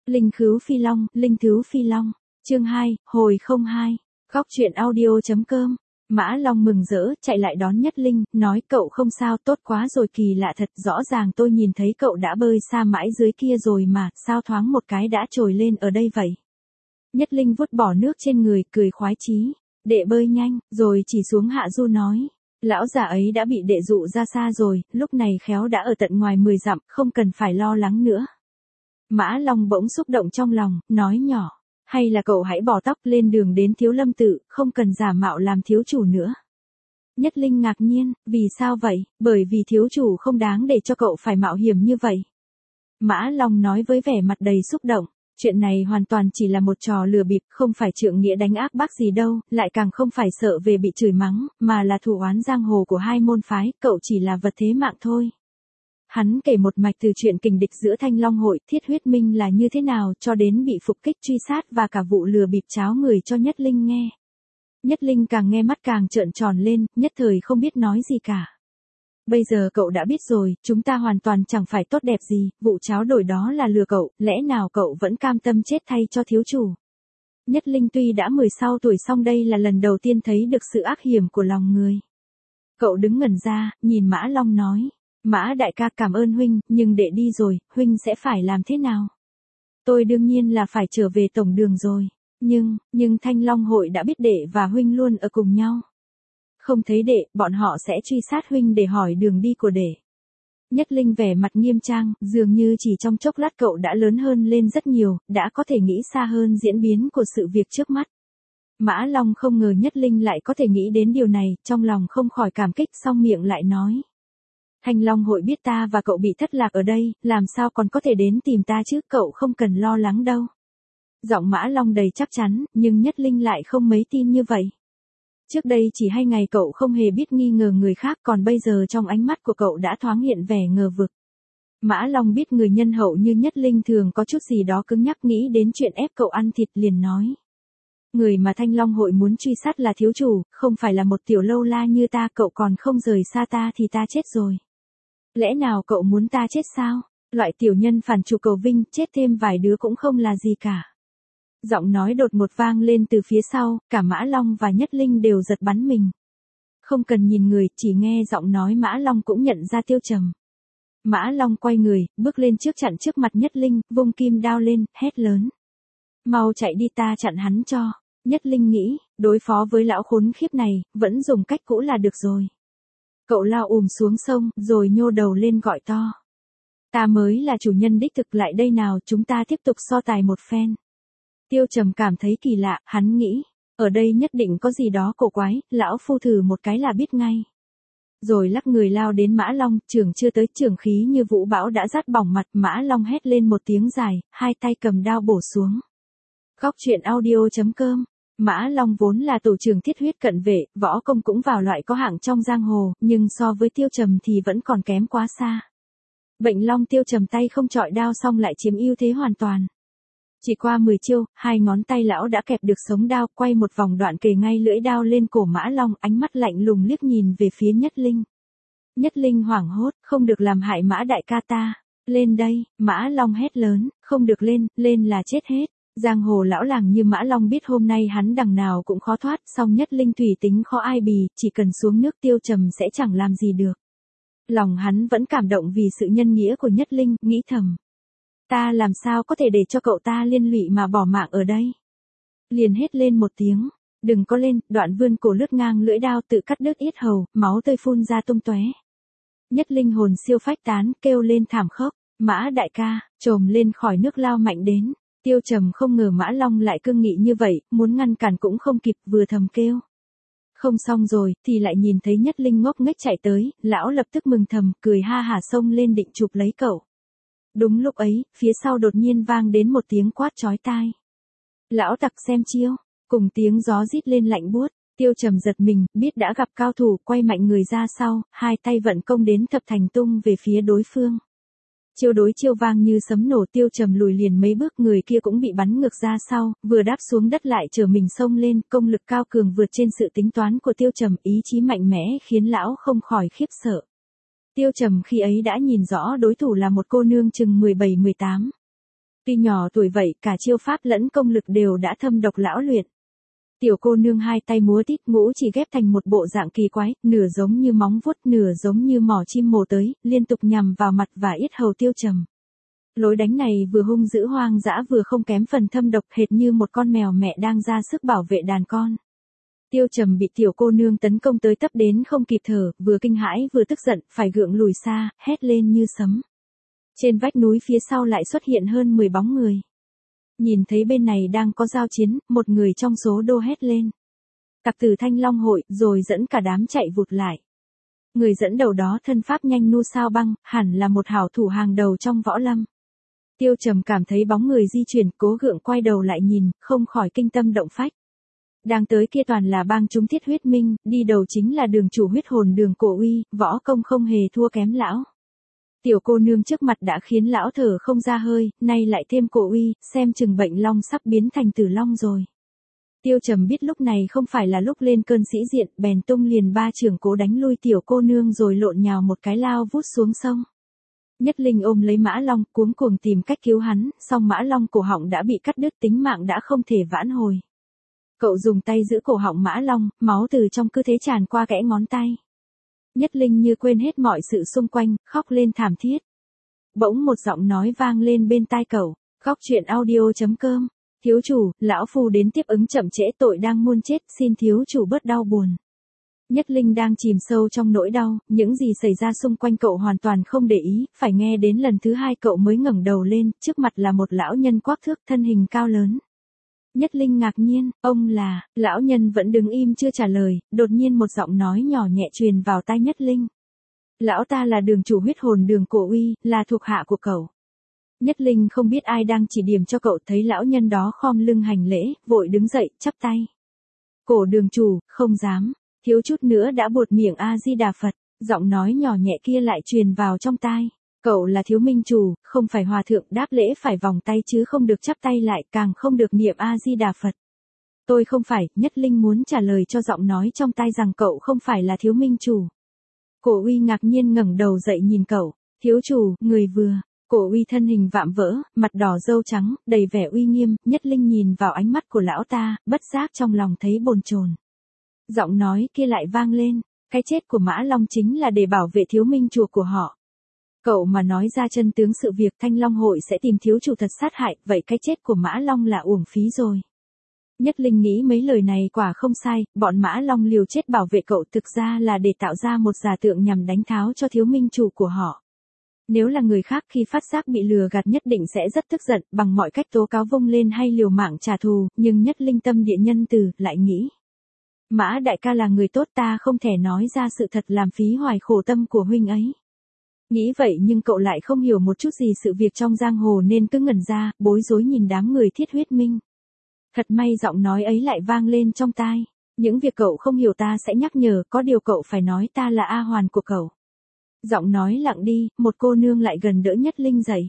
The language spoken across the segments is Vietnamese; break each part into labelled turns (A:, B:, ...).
A: Linh Khứu Phi Long, Linh Thứu Phi Long, chương 2, hồi 02, góc truyện audio.com. Mã Long mừng rỡ, chạy lại đón Nhất Linh, nói cậu không sao, tốt quá rồi, kỳ lạ thật, rõ ràng tôi nhìn thấy cậu đã bơi xa mãi dưới kia rồi mà, sao thoáng một cái đã trồi lên ở đây vậy? Nhất Linh vuốt bỏ nước trên người, cười khoái chí, đệ bơi nhanh, rồi chỉ xuống hạ du nói. Lão già ấy đã bị đệ dụ ra xa rồi, lúc này khéo đã ở tận ngoài 10 dặm, không cần phải lo lắng nữa. Mã Long bỗng xúc động trong lòng, nói nhỏ, hay là cậu hãy bỏ tóc lên đường đến Thiếu Lâm Tự, không cần giả mạo làm thiếu chủ nữa. Nhất Linh ngạc nhiên, vì sao vậy, bởi vì thiếu chủ không đáng để cho cậu phải mạo hiểm như vậy. Mã Long nói với vẻ mặt đầy xúc động, chuyện này hoàn toàn chỉ là một trò lừa bịp, không phải trượng nghĩa đánh ác bác gì đâu, lại càng không phải sợ về bị chửi mắng, mà là thù oán giang hồ của hai môn phái, cậu chỉ là vật thế mạng thôi. Hắn kể một mạch từ chuyện kình địch giữa Thanh Long hội, Thiết Huyết Minh là như thế nào cho đến bị phục kích truy sát và cả vụ lừa bịp cháo người cho Nhất Linh nghe. Nhất Linh càng nghe mắt càng trợn tròn lên, nhất thời không biết nói gì cả. Bây giờ cậu đã biết rồi, chúng ta hoàn toàn chẳng phải tốt đẹp gì, vụ cháo đổi đó là lừa cậu, lẽ nào cậu vẫn cam tâm chết thay cho thiếu chủ. Nhất Linh tuy đã 16 tuổi song đây là lần đầu tiên thấy được sự ác hiểm của lòng người. Cậu đứng ngẩn ra, nhìn Mã Long nói. Mã đại ca cảm ơn huynh, nhưng đệ đi rồi, huynh sẽ phải làm thế nào? Tôi đương nhiên là phải trở về tổng đường rồi. Nhưng Thanh Long hội đã biết đệ và huynh luôn ở cùng nhau. Không thấy đệ, bọn họ sẽ truy sát huynh để hỏi đường đi của đệ. Nhất Linh vẻ mặt nghiêm trang, dường như chỉ trong chốc lát cậu đã lớn hơn lên rất nhiều, đã có thể nghĩ xa hơn diễn biến của sự việc trước mắt. Mã Long không ngờ Nhất Linh lại có thể nghĩ đến điều này, trong lòng không khỏi cảm kích, song miệng lại nói. Thanh Long hội biết ta và cậu bị thất lạc ở đây, làm sao còn có thể đến tìm ta chứ, cậu không cần lo lắng đâu. Giọng Mã Long đầy chắc chắn, nhưng Nhất Linh lại không mấy tin như vậy. Trước đây chỉ 2 ngày cậu không hề biết nghi ngờ người khác, còn bây giờ trong ánh mắt của cậu đã thoáng hiện vẻ ngờ vực. Mã Long biết người nhân hậu như Nhất Linh thường có chút gì đó cứng nhắc, nghĩ đến chuyện ép cậu ăn thịt liền nói. Người mà Thanh Long hội muốn truy sát là thiếu chủ, không phải là một tiểu lâu la như ta, cậu còn không rời xa ta thì ta chết rồi. Lẽ nào cậu muốn ta chết sao? Loại tiểu nhân phản chủ cầu vinh, chết thêm vài đứa cũng không là gì cả. Giọng nói đột ngột vang lên từ phía sau, cả Mã Long và Nhất Linh đều giật bắn mình. Không cần nhìn người, chỉ nghe giọng nói Mã Long cũng nhận ra Tiêu Trầm. Mã Long quay người, bước lên trước chặn trước mặt Nhất Linh, vung kim đao lên, hét lớn. Mau chạy đi, ta chặn hắn cho. Nhất Linh nghĩ, đối phó với lão khốn khiếp này, vẫn dùng cách cũ là được rồi. Cậu lao xuống sông, rồi nhô đầu lên gọi to. Ta mới là chủ nhân đích thực, lại đây nào, chúng ta tiếp tục so tài một phen. Tiêu Trầm cảm thấy kỳ lạ, hắn nghĩ, ở đây nhất định có gì đó cổ quái, lão phu thử một cái là biết ngay. Rồi lắc người lao đến Mã Long, trưởng chưa tới, trưởng khí như vũ bão đã rát bỏng mặt, Mã Long hét lên một tiếng dài, hai tay cầm đao bổ xuống. Góc truyện audio.com. Mã Long vốn là tổ trưởng thiết huyết cận vệ, võ công cũng vào loại có hạng trong giang hồ, nhưng so với Tiêu Trầm thì vẫn còn kém quá xa. Bệnh Long Tiêu Trầm tay không chọi đao xong lại chiếm ưu thế hoàn toàn. Chỉ qua 10 chiêu, 2 ngón tay lão đã kẹp được sống đao, quay một vòng đoạn kề ngay lưỡi đao lên cổ Mã Long, ánh mắt lạnh lùng liếc nhìn về phía Nhất Linh. Nhất Linh hoảng hốt, không được làm hại Mã đại ca ta. Lên đây, Mã Long hét lớn, không được lên là chết hết. Giang hồ lão làng như Mã Long biết hôm nay hắn đằng nào cũng khó thoát, song Nhất Linh thủy tính khó ai bì, chỉ cần xuống nước Tiêu Trầm sẽ chẳng làm gì được. Lòng hắn vẫn cảm động vì sự nhân nghĩa của Nhất Linh, nghĩ thầm. Ta làm sao có thể để cho cậu ta liên lụy mà bỏ mạng ở đây. Liền hét lên một tiếng, đừng có lên, đoạn vươn cổ lướt ngang lưỡi đao tự cắt đứt yết hầu, máu tươi phun ra tung tóe. Nhất Linh hồn siêu phách tán, kêu lên thảm khốc, Mã đại ca, trồm lên khỏi nước lao mạnh đến. Tiêu Trầm không ngờ Mã Long lại cương nghị như vậy, muốn ngăn cản cũng không kịp, vừa thầm kêu. Không xong rồi, thì lại nhìn thấy Nhất Linh ngốc nghếch chạy tới, lão lập tức mừng thầm, cười ha hả xông lên định chụp lấy cậu. Đúng lúc ấy, phía sau đột nhiên vang đến một tiếng quát chói tai. Lão tặc xem chiêu, cùng tiếng gió rít lên lạnh buốt, Tiêu Trầm giật mình, biết đã gặp cao thủ, quay mạnh người ra sau, hai tay vận công đến thập thành tung về phía đối phương. Chiêu đối chiêu vang như sấm nổ, Tiêu Trầm lùi liền mấy bước, người kia cũng bị bắn ngược ra sau, vừa đáp xuống đất lại trở mình xông lên, công lực cao cường vượt trên sự tính toán của Tiêu Trầm, ý chí mạnh mẽ khiến lão không khỏi khiếp sợ. Tiêu Trầm khi ấy đã nhìn rõ đối thủ là một cô nương chừng 17-18. Tuy nhỏ tuổi vậy, cả chiêu pháp lẫn công lực đều đã thâm độc lão luyện. Tiểu cô nương hai tay múa tít ngũ chỉ ghép thành một bộ dạng kỳ quái, nửa giống như móng vuốt, nửa giống như mỏ chim mổ tới, liên tục nhằm vào mặt và yết hầu Tiêu Trầm. Lối đánh này vừa hung dữ hoang dã vừa không kém phần thâm độc, hệt như một con mèo mẹ đang ra sức bảo vệ đàn con. Tiêu Trầm bị tiểu cô nương tấn công tới tấp đến không kịp thở, vừa kinh hãi vừa tức giận, phải gượng lùi xa, hét lên như sấm. Trên vách núi phía sau lại xuất hiện hơn 10 bóng người. Nhìn thấy bên này đang có giao chiến, một người trong số đô hét lên. Tặc tử Thanh Long hội, rồi dẫn cả đám chạy vụt lại. Người dẫn đầu đó thân pháp nhanh nu sao băng, hẳn là một hảo thủ hàng đầu trong võ lâm. Tiêu Trầm cảm thấy bóng người di chuyển, cố gượng quay đầu lại nhìn, không khỏi kinh tâm động phách. Đang tới kia toàn là bang chúng Thiết Huyết Minh, đi đầu chính là đường chủ huyết hồn Đường Cổ Uy, võ công không hề thua kém lão. Tiểu cô nương trước mặt đã khiến lão thở không ra hơi, nay lại thêm Cổ Uy, xem chừng bệnh long sắp biến thành tử long rồi. Tiêu Trầm biết lúc này không phải là lúc lên cơn sĩ diện, bèn tung liền ba chưởng cố đánh lui tiểu cô nương rồi lộn nhào một cái lao vút xuống sông. Nhất Linh ôm lấy Mã Long, cuống cuồng tìm cách cứu hắn, song Mã Long cổ họng đã bị cắt đứt, tính mạng đã không thể vãn hồi. Cậu dùng tay giữ cổ họng Mã Long, máu từ trong cứ thế tràn qua kẽ ngón tay. Nhất Linh như quên hết mọi sự xung quanh, khóc lên thảm thiết. Bỗng một giọng nói vang lên bên tai cậu, Góc truyện audio.com, thiếu chủ, lão phu đến tiếp ứng chậm trễ, tội đang muôn chết, xin thiếu chủ bớt đau buồn. Nhất Linh đang chìm sâu trong nỗi đau, những gì xảy ra xung quanh cậu hoàn toàn không để ý, phải nghe đến lần thứ hai cậu mới ngẩng đầu lên, trước mặt là một lão nhân quắc thước, thân hình cao lớn. Nhất Linh ngạc nhiên, ông là, lão nhân vẫn đứng im chưa trả lời, đột nhiên một giọng nói nhỏ nhẹ truyền vào tai Nhất Linh. Lão ta là đường chủ huyết hồn Đường Cổ Uy, là thuộc hạ của cậu. Nhất Linh không biết ai đang chỉ điểm cho cậu, thấy lão nhân đó khom lưng hành lễ, vội đứng dậy, chắp tay. Cổ đường chủ, không dám, thiếu chút nữa đã buột miệng A-di-đà Phật, giọng nói nhỏ nhẹ kia lại truyền vào trong tai. Cậu là thiếu minh chủ, không phải hòa thượng, đáp lễ phải vòng tay chứ không được chắp tay lại, càng không được niệm A-di-đà Phật. Tôi không phải, Nhất Linh muốn trả lời cho giọng nói trong tai rằng cậu không phải là thiếu minh chủ. Cổ Uy ngạc nhiên ngẩng đầu dậy nhìn cậu, thiếu chủ, người vừa. Cổ Uy thân hình vạm vỡ, mặt đỏ râu trắng, đầy vẻ uy nghiêm, Nhất Linh nhìn vào ánh mắt của lão ta, bất giác trong lòng thấy bồn chồn. Giọng nói kia lại vang lên, cái chết của Mã Long chính là để bảo vệ thiếu minh chủ của họ. Cậu mà nói ra chân tướng sự việc, Thanh Long hội sẽ tìm thiếu chủ thật sát hại, vậy cái chết của Mã Long là uổng phí rồi. Nhất Linh nghĩ mấy lời này quả không sai, bọn Mã Long liều chết bảo vệ cậu thực ra là để tạo ra một giả tượng nhằm đánh tháo cho thiếu minh chủ của họ. Nếu là người khác khi phát giác bị lừa gạt nhất định sẽ rất tức giận, bằng mọi cách tố cáo vung lên hay liều mạng trả thù, nhưng Nhất Linh tâm địa nhân từ, lại nghĩ. Mã đại ca là người tốt, ta không thể nói ra sự thật làm phí hoài khổ tâm của huynh ấy. Nghĩ vậy nhưng cậu lại không hiểu một chút gì sự việc trong giang hồ nên cứ ngẩn ra, bối rối nhìn đám người Thiết Huyết Minh. Thật may giọng nói ấy lại vang lên trong tai. Những việc cậu không hiểu ta sẽ nhắc nhở, có điều cậu phải nói ta là A Hoàn của cậu. Giọng nói lặng đi, một cô nương lại gần đỡ Nhất Linh dậy.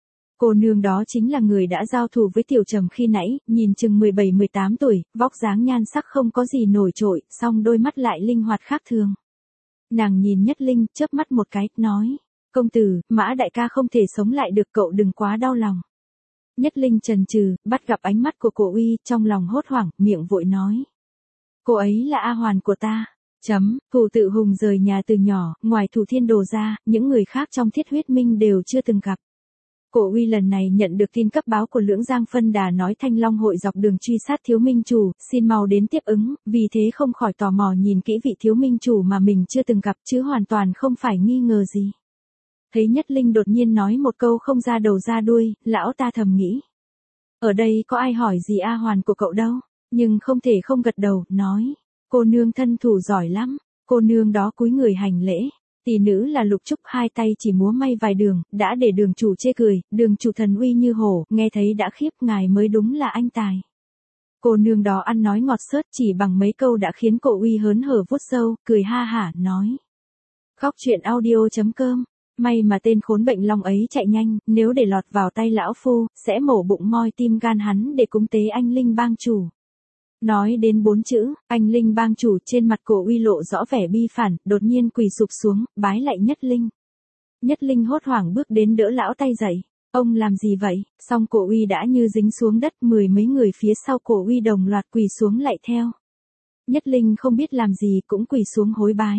A: Cô nương đó chính là người đã giao thủ với Tiểu Trầm khi nãy, nhìn chừng 17-18 tuổi, vóc dáng nhan sắc không có gì nổi trội, song đôi mắt lại linh hoạt khác thường. Nàng nhìn Nhất Linh, chớp mắt một cái, nói, công tử, Mã đại ca không thể sống lại được, cậu đừng quá đau lòng. Nhất Linh chần chừ, bắt gặp ánh mắt của Cổ Uy, trong lòng hốt hoảng, miệng vội nói. Cô ấy là A Hoàn của ta. Thủ tự Hùng rời nhà từ nhỏ, ngoài Thủ Thiên Đồ ra, những người khác trong Thiết Huyết Minh đều chưa từng gặp. Cổ Uy lần này nhận được tin cấp báo của Lưỡng Giang Phân Đà nói Thanh Long hội dọc đường truy sát thiếu minh chủ, xin mau đến tiếp ứng, vì thế không khỏi tò mò nhìn kỹ vị thiếu minh chủ mà mình chưa từng gặp chứ hoàn toàn không phải nghi ngờ gì. Thấy Nhất Linh đột nhiên nói một câu không ra đầu ra đuôi, lão ta thầm nghĩ. Ở đây có ai hỏi gì A Hoàn của cậu đâu, nhưng không thể không gật đầu, nói. Cô nương thân thủ giỏi lắm, cô nương đó cúi người hành lễ. Tỷ nữ là Lục Trúc, hai tay chỉ múa may vài đường, đã để đường chủ chê cười, đường chủ thần uy như hổ, nghe thấy đã khiếp, ngài mới đúng là anh tài. Cô nương đó ăn nói ngọt xớt, chỉ bằng mấy câu đã khiến Cổ Uy hớn hở vuốt râu, cười ha hả, nói. Góc truyện audio.com, may mà tên khốn bệnh long ấy chạy nhanh, nếu để lọt vào tay lão phu, sẽ mổ bụng moi tim gan hắn để cúng tế anh linh bang chủ. Nói đến 4 chữ, anh linh bang chủ, trên mặt Cổ Uy lộ rõ vẻ bi phản, đột nhiên quỳ sụp xuống, bái lạy Nhất Linh. Nhất Linh hốt hoảng bước đến đỡ lão tay dậy. Ông làm gì vậy? Xong Cổ Uy đã như dính xuống đất, mười mấy người phía sau Cổ Uy đồng loạt quỳ xuống lạy theo. Nhất Linh không biết làm gì cũng quỳ xuống hối bái.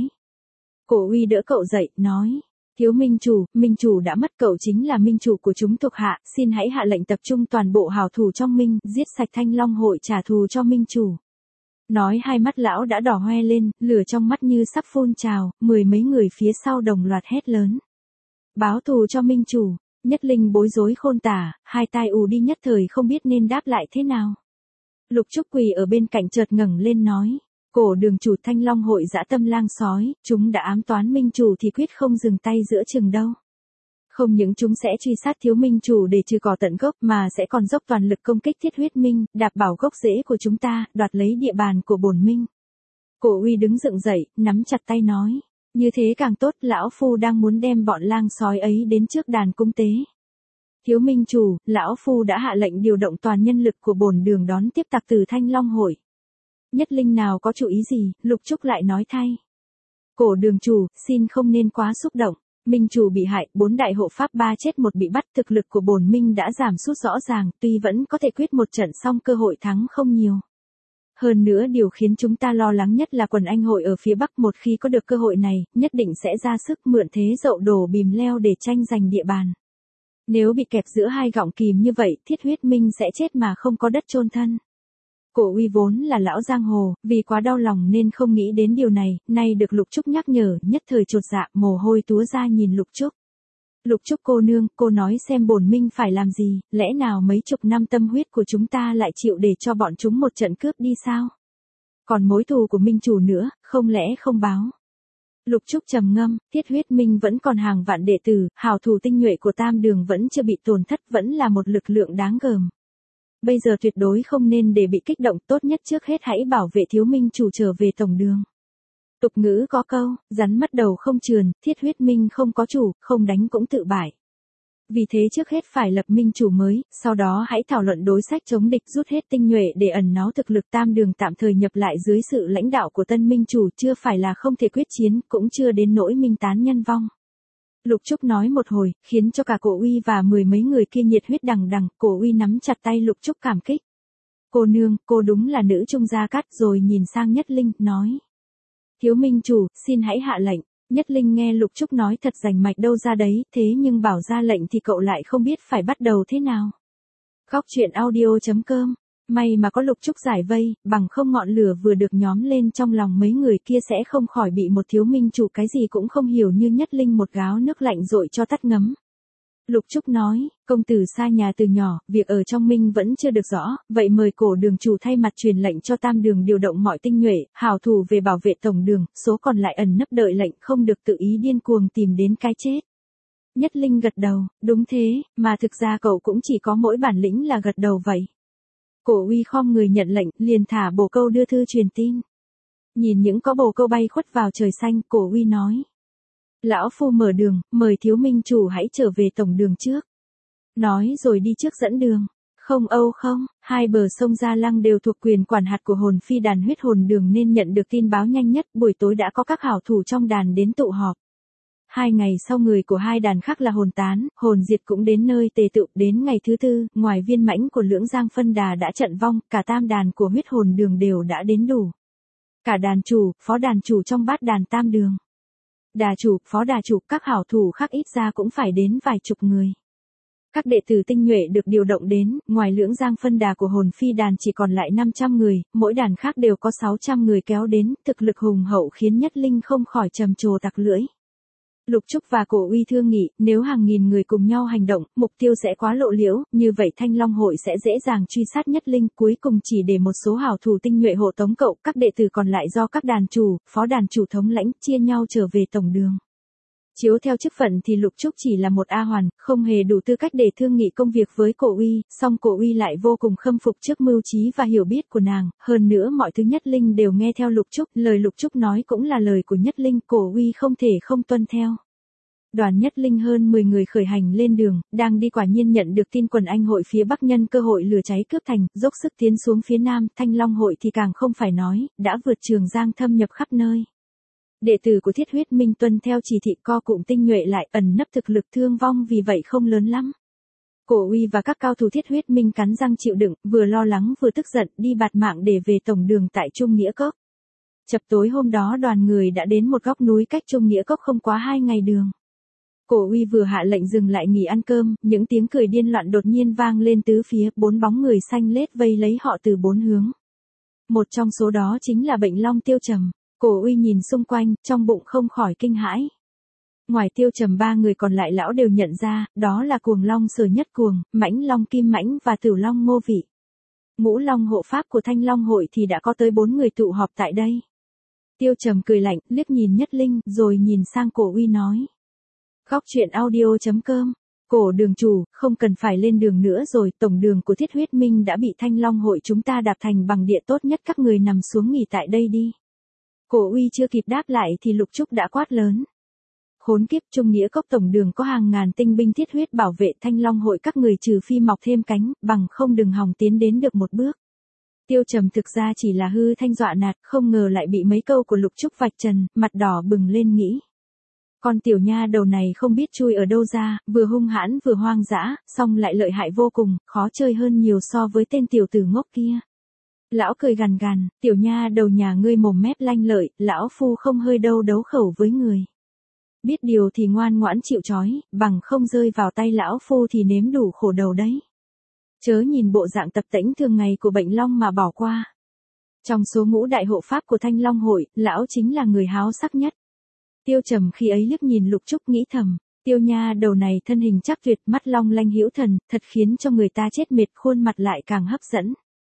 A: Cổ Uy đỡ cậu dậy, nói. Thiếu minh chủ đã mất, cậu chính là minh chủ của chúng thuộc hạ, xin hãy hạ lệnh tập trung toàn bộ hào thủ trong minh, giết sạch Thanh Long hội trả thù cho minh chủ. Nói hai mắt lão đã đỏ hoe lên, lửa trong mắt như sắp phun trào, mười mấy người phía sau đồng loạt hét lớn. Báo thù cho minh chủ. Nhất Linh bối rối khôn tả, hai tai ù đi nhất thời không biết nên đáp lại thế nào. Lục Trúc quỳ ở bên cạnh chợt ngẩng lên nói. Cổ đường chủ, Thanh Long hội dã tâm lang sói, chúng đã ám toán minh chủ thì quyết không dừng tay giữa chừng đâu. Không những chúng sẽ truy sát thiếu minh chủ để trừ cỏ tận gốc mà sẽ còn dốc toàn lực công kích Thiết Huyết Minh, đạp bảo gốc rễ của chúng ta, đoạt lấy địa bàn của bổn minh. Cổ Uy đứng dựng dậy, nắm chặt tay nói. Như thế càng tốt, lão phu đang muốn đem bọn lang sói ấy đến trước đàn cung tế. Thiếu minh chủ, lão phu đã hạ lệnh điều động toàn nhân lực của bổn đường đón tiếp tặc từ Thanh Long hội. Nhất Linh nào có chủ ý gì, Lục Trúc lại nói thay. Cổ đường chủ, xin không nên quá xúc động. Minh chủ bị hại, 4 đại hộ pháp 3 chết 1 bị bắt, thực lực của bổn minh đã giảm sút rõ ràng, tuy vẫn có thể quyết một trận song cơ hội thắng không nhiều. Hơn nữa điều khiến chúng ta lo lắng nhất là quần anh hội ở phía Bắc, một khi có được cơ hội này, nhất định sẽ ra sức mượn thế dậu đổ bìm leo để tranh giành địa bàn. Nếu bị kẹp giữa hai gọng kìm như vậy, Thiết Huyết Minh sẽ chết mà không có đất chôn thân. Cổ Uy vốn là lão giang hồ, vì quá đau lòng nên không nghĩ đến điều này, nay được Lục Trúc nhắc nhở, nhất thời chột dạ, mồ hôi túa ra nhìn Lục Trúc. Lục Trúc cô nương, cô nói xem bổn minh phải làm gì, lẽ nào mấy chục năm tâm huyết của chúng ta lại chịu để cho bọn chúng một trận cướp đi sao? Còn mối thù của minh chủ nữa, không lẽ không báo? Lục Trúc trầm ngâm, Thiết Huyết Minh vẫn còn hàng vạn đệ tử, hào thủ tinh nhuệ của Tam Đường vẫn chưa bị tổn thất, vẫn là một lực lượng đáng gờm. Bây giờ tuyệt đối không nên để bị kích động, tốt nhất trước hết hãy bảo vệ thiếu minh chủ trở về tổng đường. Tục ngữ có câu, rắn mất đầu không chườn, Thiết Huyết Minh không có chủ, không đánh cũng tự bại. Vì thế trước hết phải lập minh chủ mới, sau đó hãy thảo luận đối sách chống địch, rút hết tinh nhuệ để ẩn náu thực lực. Tam Đường tạm thời nhập lại dưới sự lãnh đạo của tân minh chủ, chưa phải là không thể quyết chiến, cũng chưa đến nỗi minh tán nhân vong. Lục Trúc nói một hồi, khiến cho cả Cổ Uy và mười mấy người kia nhiệt huyết đằng đằng. Cổ Uy nắm chặt tay Lục Trúc cảm kích. Cô nương, cô đúng là nữ trung gia cát, rồi nhìn sang Nhất Linh, nói. Thiếu minh chủ, xin hãy hạ lệnh. Nhất Linh nghe Lục Trúc nói thật rành mạch đâu ra đấy, thế nhưng bảo ra lệnh thì cậu lại không biết phải bắt đầu thế nào. Góc truyện audio.com. May mà có Lục Trúc giải vây, bằng không ngọn lửa vừa được nhóm lên trong lòng mấy người kia sẽ không khỏi bị một thiếu minh chủ cái gì cũng không hiểu như Nhất Linh một gáo nước lạnh dội cho tắt ngấm. Lục Trúc nói, công tử xa nhà từ nhỏ, việc ở trong minh vẫn chưa được rõ, vậy mời cổ đường chủ thay mặt truyền lệnh cho Tam Đường điều động mọi tinh nhuệ, hảo thủ về bảo vệ tổng đường, số còn lại ẩn nấp đợi lệnh, không được tự ý điên cuồng tìm đến cái chết. Nhất Linh gật đầu, đúng thế, mà thực ra cậu cũng chỉ có mỗi bản lĩnh là gật đầu vậy. Cổ Uy khom người nhận lệnh, liền thả bồ câu đưa thư truyền tin. Nhìn những có bồ câu bay khuất vào trời xanh, Cổ Uy nói. Lão phu mở đường, mời thiếu minh chủ hãy trở về tổng đường trước. Nói rồi đi trước dẫn đường. Không âu không, hai bờ sông Gia Lăng đều thuộc quyền quản hạt của hồn phi đàn huyết hồn đường nên nhận được tin báo nhanh nhất, buổi tối đã có các hảo thủ trong đàn đến tụ họp. 2 ngày sau người của hai đàn khác là hồn tán, hồn diệt cũng đến nơi tề tụ. Đến ngày thứ 4, ngoài viên mãnh của Lưỡng Giang phân đà đã trận vong, cả tam đàn của huyết hồn đường đều đã đến đủ. Cả đàn chủ, phó đàn chủ trong bát đàn Tam Đường. Đà chủ, phó đà chủ, các hảo thủ khác ít ra cũng phải đến vài chục người. Các đệ tử tinh nhuệ được điều động đến, ngoài Lưỡng Giang phân đà của hồn phi đàn chỉ còn lại 500 người, mỗi đàn khác đều có 600 người kéo đến, thực lực hùng hậu khiến Nhất Linh không khỏi trầm trồ tặc lưỡi. Lục Trúc và Cổ Uy thương nghị, nếu hàng nghìn người cùng nhau hành động, mục tiêu sẽ quá lộ liễu, như vậy Thanh Long hội sẽ dễ dàng truy sát Nhất Linh, cuối cùng chỉ để một số hảo thủ tinh nhuệ hộ tống cậu, các đệ tử còn lại do các đàn chủ, phó đàn chủ thống lãnh, chia nhau trở về tổng đường. Chiếu theo chức phận thì Lục Trúc chỉ là một A hoàn, không hề đủ tư cách để thương nghị công việc với Cổ Uy, song Cổ Uy lại vô cùng khâm phục trước mưu trí và hiểu biết của nàng, hơn nữa mọi thứ Nhất Linh đều nghe theo Lục Trúc, lời Lục Trúc nói cũng là lời của Nhất Linh, Cổ Uy không thể không tuân theo. Đoàn Nhất Linh hơn 10 người khởi hành lên đường, đang đi quả nhiên nhận được tin quần anh hội phía Bắc nhân cơ hội lửa cháy cướp thành, dốc sức tiến xuống phía Nam, Thanh Long hội thì càng không phải nói, đã vượt Trường Giang thâm nhập khắp nơi. Đệ tử của Thiết Huyết Minh tuân theo chỉ thị co cụm tinh nhuệ lại, ẩn nấp thực lực thương vong vì vậy không lớn lắm. Cổ Uy và các cao thủ Thiết Huyết Minh cắn răng chịu đựng, vừa lo lắng vừa tức giận đi bạt mạng để về tổng đường tại Trung Nghĩa Cốc. Chập tối hôm đó đoàn người đã đến một góc núi cách Trung Nghĩa Cốc không quá 2 ngày đường. Cổ Uy vừa hạ lệnh dừng lại nghỉ ăn cơm, những tiếng cười điên loạn đột nhiên vang lên tứ phía, 4 bóng người xanh lết vây lấy họ từ 4 hướng. Một trong số đó chính là Bệnh Long Tiêu Trầm. Cổ Uy nhìn xung quanh, trong bụng không khỏi kinh hãi. Ngoài Tiêu Trầm 3 người còn lại lão đều nhận ra, đó là Cuồng Long Sở Nhất Cuồng, Mãnh Long Kim Mãnh và Tử Long Ngô Vị. Ngũ Long hộ pháp của Thanh Long hội thì đã có tới 4 người tụ họp tại đây. Tiêu Trầm cười lạnh, liếc nhìn Nhất Linh, rồi nhìn sang Cổ Uy nói. Góc truyện audio.com. Cổ đường chủ, không cần phải lên đường nữa rồi, tổng đường của Thiết Huyết Minh đã bị Thanh Long hội chúng ta đạp thành bằng địa, tốt nhất các người nằm xuống nghỉ tại đây đi. Cổ Uy chưa kịp đáp lại thì Lục Trúc đã quát lớn. Khốn kiếp, Trung Nghĩa Cốc tổng đường có hàng ngàn tinh binh thiết huyết bảo vệ, Thanh Long hội các người trừ phi mọc thêm cánh, bằng không đừng hòng tiến đến được một bước. Tiêu Trầm thực ra chỉ là hư thanh dọa nạt, không ngờ lại bị mấy câu của Lục Trúc vạch trần, mặt đỏ bừng lên nghĩ. Con tiểu nha đầu này không biết chui ở đâu ra, vừa hung hãn vừa hoang dã, song lại lợi hại vô cùng, khó chơi hơn nhiều so với tên tiểu tử ngốc kia. Lão cười gằn gằn, tiểu nha đầu nhà ngươi mồm mép lanh lợi, lão phu không hơi đâu đấu khẩu với người. Biết điều thì ngoan ngoãn chịu trói, bằng không rơi vào tay lão phu thì nếm đủ khổ đầu đấy. Chớ nhìn bộ dạng tập tễnh thường ngày của Bệnh Long mà bỏ qua. Trong số ngũ đại hộ pháp của Thanh Long hội, lão chính là người háo sắc nhất. Tiêu Trầm khi ấy liếc nhìn Lục Trúc nghĩ thầm, tiêu nha đầu này thân hình chắc tuyệt, mắt long lanh hữu thần, thật khiến cho người ta chết mệt, khuôn mặt lại càng hấp dẫn.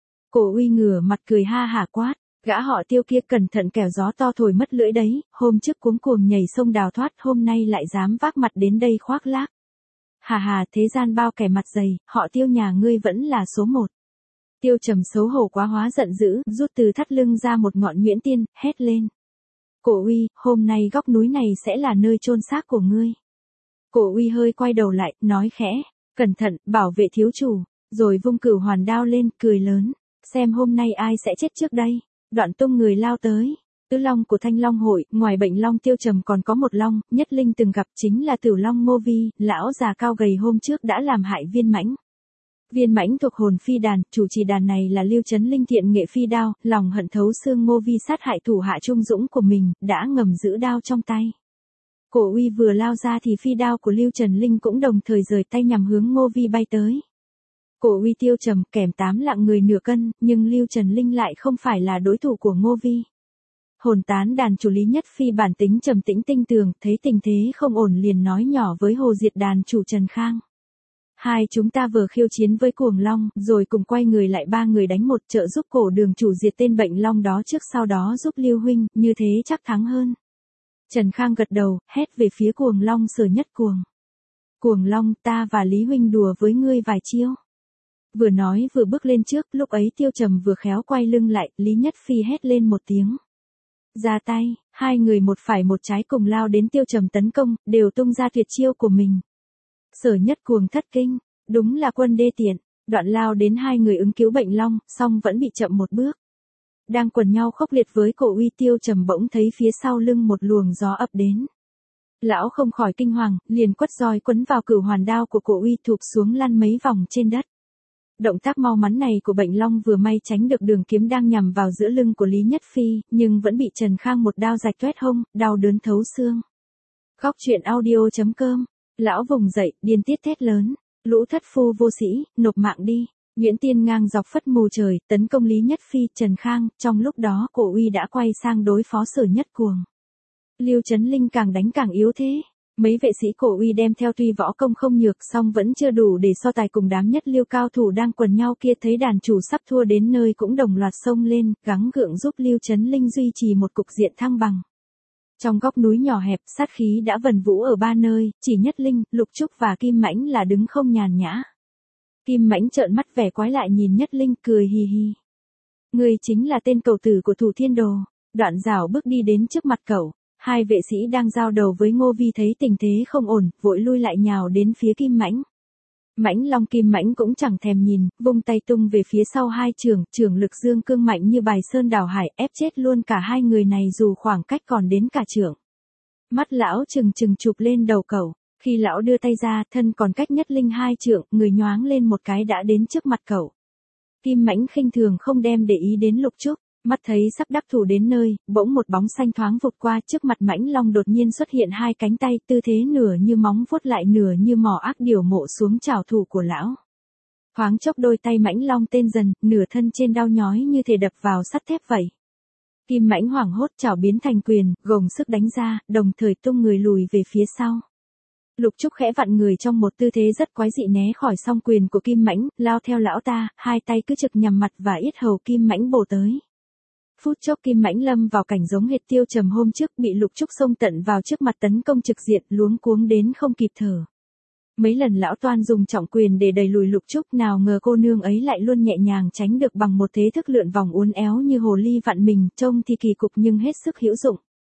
A: Cổ Uy ngửa mặt cười ha hả quát, gã họ Tiêu kia cẩn thận kẻo gió to thổi mất lưỡi đấy, hôm trước cuống cuồng nhảy sông đào thoát, hôm nay lại dám vác mặt đến đây khoác lác. Hà hà, thế gian bao kẻ mặt dày, họ Tiêu nhà ngươi vẫn là số 1. Tiêu Trầm xấu hổ quá hóa giận dữ, rút từ thắt lưng ra một ngọn nhuyễn tiên, hét lên. Cổ Uy, hôm nay góc núi này sẽ là nơi chôn xác của ngươi. Cổ Uy hơi quay đầu lại, nói khẽ, cẩn thận, bảo vệ thiếu chủ, rồi vung cửu hoàn đao lên, cười lớn, xem hôm nay ai sẽ chết trước đây. Đoạn tung người lao tới. Tứ Long của Thanh Long hội, ngoài Bệnh Long Tiêu Trầm còn có một Long, Nhất Linh từng gặp chính là Tử Long Ngô Vi, lão già cao gầy hôm trước đã làm hại Viên Mãnh. Viên Mãnh thuộc hồn phi đàn, chủ trì đàn này là Lưu Chấn Linh thiện nghệ phi đao, lòng hận thấu xương. Ngô Vi sát hại thủ hạ trung dũng của mình, đã ngầm giữ đao trong tay. Cổ Uy vừa lao ra thì phi đao của Lưu Trần Linh cũng đồng thời rời tay nhằm hướng Ngô Vi bay tới. Cổ Uy Tiêu Trầm kèm 8 lạng người nửa cân, nhưng Lưu Trần Linh lại không phải là đối thủ của Ngô Vi. Hồn tán đàn chủ Lý Nhất Phi bản tính trầm tĩnh tinh tường, thấy tình thế không ổn liền nói nhỏ với Hồ Diệt đàn chủ Trần Khang. Hai chúng ta vừa khiêu chiến với Cuồng Long, rồi cùng quay người lại 3 người đánh một, trợ giúp cổ đường chủ diệt tên Bệnh Long đó trước, sau đó giúp Lưu huynh, như thế chắc thắng hơn. Trần Khang gật đầu, hét về phía Cuồng Long Sở Nhất Cuồng. Cuồng Long, ta và Lý huynh đùa với ngươi vài chiêu. Vừa nói vừa bước lên trước, lúc ấy Tiêu Trầm vừa khéo quay lưng lại, Lý Nhất Phi hét lên một tiếng. Ra tay, hai người một phải một trái cùng lao đến Tiêu Trầm tấn công, đều tung ra tuyệt chiêu của mình. Sở Nhất Cuồng thất kinh, đúng là quân đê tiện, đoạn lao đến hai người ứng cứu Bệnh Long, song vẫn bị chậm một bước. Đang quần nhau khốc liệt với Cổ Uy, Tiêu Trầm bỗng thấy phía sau lưng một luồng gió ập đến. Lão không khỏi kinh hoàng, liền quất roi quấn vào cửu hoàn đao của Cổ Uy, thụp xuống lăn mấy vòng trên đất. Động tác mau mắn này của Bệnh Long vừa may tránh được đường kiếm đang nhằm vào giữa lưng của Lý Nhất Phi, nhưng vẫn bị Trần Khang một đao rạch toét hông, đau đớn thấu xương. Góc truyện audio.com. Lão vùng dậy, điên tiết thét lớn, lũ thất phu vô sĩ, nộp mạng đi. Nhuyễn tiên ngang dọc phất mù trời, tấn công Lý Nhất Phi, Trần Khang, trong lúc đó Cổ Uy đã quay sang đối phó Sở Nhất Cuồng. Lưu Chấn Linh càng đánh càng yếu thế. Mấy vệ sĩ Cổ Uy đem theo tuy võ công không nhược, song vẫn chưa đủ để so tài cùng đám Nhất Lưu cao thủ đang quần nhau kia, thấy đàn chủ sắp thua đến nơi cũng đồng loạt xông lên, gắng gượng giúp Lưu Chấn Linh duy trì một cục diện thăng bằng. Trong góc núi nhỏ hẹp, sát khí đã vần vũ ở 3 nơi, chỉ Nhất Linh, Lục Trúc và Kim Mãnh là đứng không nhàn nhã. Kim Mãnh trợn mắt vẻ quái lại nhìn Nhất Linh, cười hì hì. Ngươi chính là tên cầu tử của Thủ Thiên Đồ. Đoạn rảo bước đi đến trước mặt cậu. Hai vệ sĩ đang giao đầu với Ngô Vi thấy tình thế không ổn, vội lui lại nhào đến phía Kim Mãnh. Mãnh Long Kim Mãnh cũng chẳng thèm nhìn, vung tay tung về phía sau hai trưởng lực dương cương mạnh như bài sơn đảo hải, ép chết luôn cả hai người này dù khoảng cách còn đến cả trưởng. Mắt lão trừng trừng chụp lên đầu cậu, Khi lão đưa tay ra, thân còn cách Nhất Linh 2 trượng, người nhoáng lên một cái đã đến trước mặt cậu. Kim Mãnh khinh thường không đem để ý đến Lục Trúc, mắt thấy sắp đắc thủ đến nơi, bỗng một bóng xanh thoáng vụt qua trước mặt Mãnh Long đột nhiên xuất hiện hai cánh tay, tư thế nửa như móng vuốt lại nửa như mỏ ác điểu mộ xuống trảo thủ của lão. Thoáng chốc đôi tay Mãnh Long tên dần, nửa thân trên đau nhói như thể đập vào sắt thép vậy. Kim Mãnh hoảng hốt chảo biến thành quyền, gồng sức đánh ra, đồng thời tung người lùi về phía sau. Lục Trúc khẽ vặn người trong một tư thế rất quái dị né khỏi song quyền của Kim Mãnh, lao theo lão ta, hai tay cứ trực nhằm mặt và yết hầu Kim Mãnh bổ tới. Phút chốc Kim Mãnh lâm vào cảnh giống hệt Tiêu Trầm hôm trước, bị Lục Trúc xông tận vào trước mặt tấn công trực diện, luống cuống đến không kịp thở. Mấy lần lão toan dùng trọng quyền để đẩy lùi Lục Trúc, nào ngờ cô nương ấy lại luôn nhẹ nhàng tránh được bằng một thế thức lượn vòng uốn éo như hồ ly vặn mình, trông thì kỳ cục nhưng hết sức hữu dụng.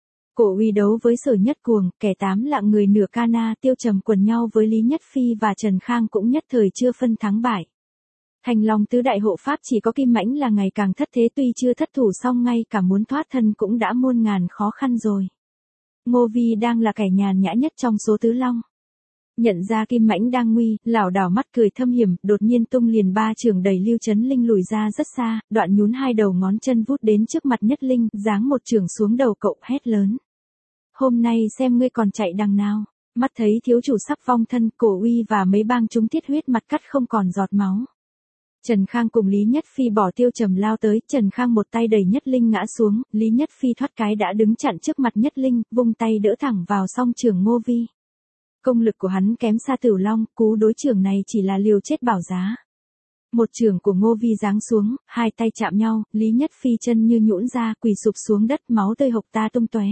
A: Cổ Uy đấu với Sở Nhất Cuồng, kẻ tám lạng người nửa Cana, Tiêu Trầm quần nhau với Lý Nhất Phi và Trần Khang cũng nhất thời chưa phân thắng bại. Thành Long tứ đại hộ pháp chỉ có Kim Mãnh là ngày càng thất thế, tuy chưa thất thủ song ngay cả muốn thoát thân cũng đã muôn ngàn khó khăn rồi. Ngô Vi đang là kẻ nhàn nhã nhất trong số tứ long. Nhận ra Kim Mãnh đang nguy, lảo đảo mắt cười thâm hiểm, đột nhiên tung liền ba chưởng đẩy Lưu Chấn Linh lùi ra rất xa, đoạn nhún hai đầu ngón chân vút đến trước mặt Nhất Linh, giáng một chưởng xuống đầu cậu, hét lớn. Hôm nay xem ngươi còn chạy đằng nào. Mắt thấy thiếu chủ sắp vong thân, Cổ Uy và mấy bang chúng thiết huyết mặt cắt không còn giọt máu. Trần Khang cùng Lý Nhất Phi bỏ Tiêu Trầm lao tới, Trần Khang một tay đẩy Nhất Linh ngã xuống, Lý Nhất Phi thoát cái đã đứng chặn trước mặt Nhất Linh, vung tay đỡ thẳng vào song chưởng Ngô Vi. Công lực của hắn kém xa Tửu Long, cú đối chưởng này chỉ là liều chết bảo giá. Một chưởng của Ngô Vi giáng xuống, hai tay chạm nhau, Lý Nhất Phi chân như nhũn ra, quỳ sụp xuống đất, máu tươi hộc ta tung tóe.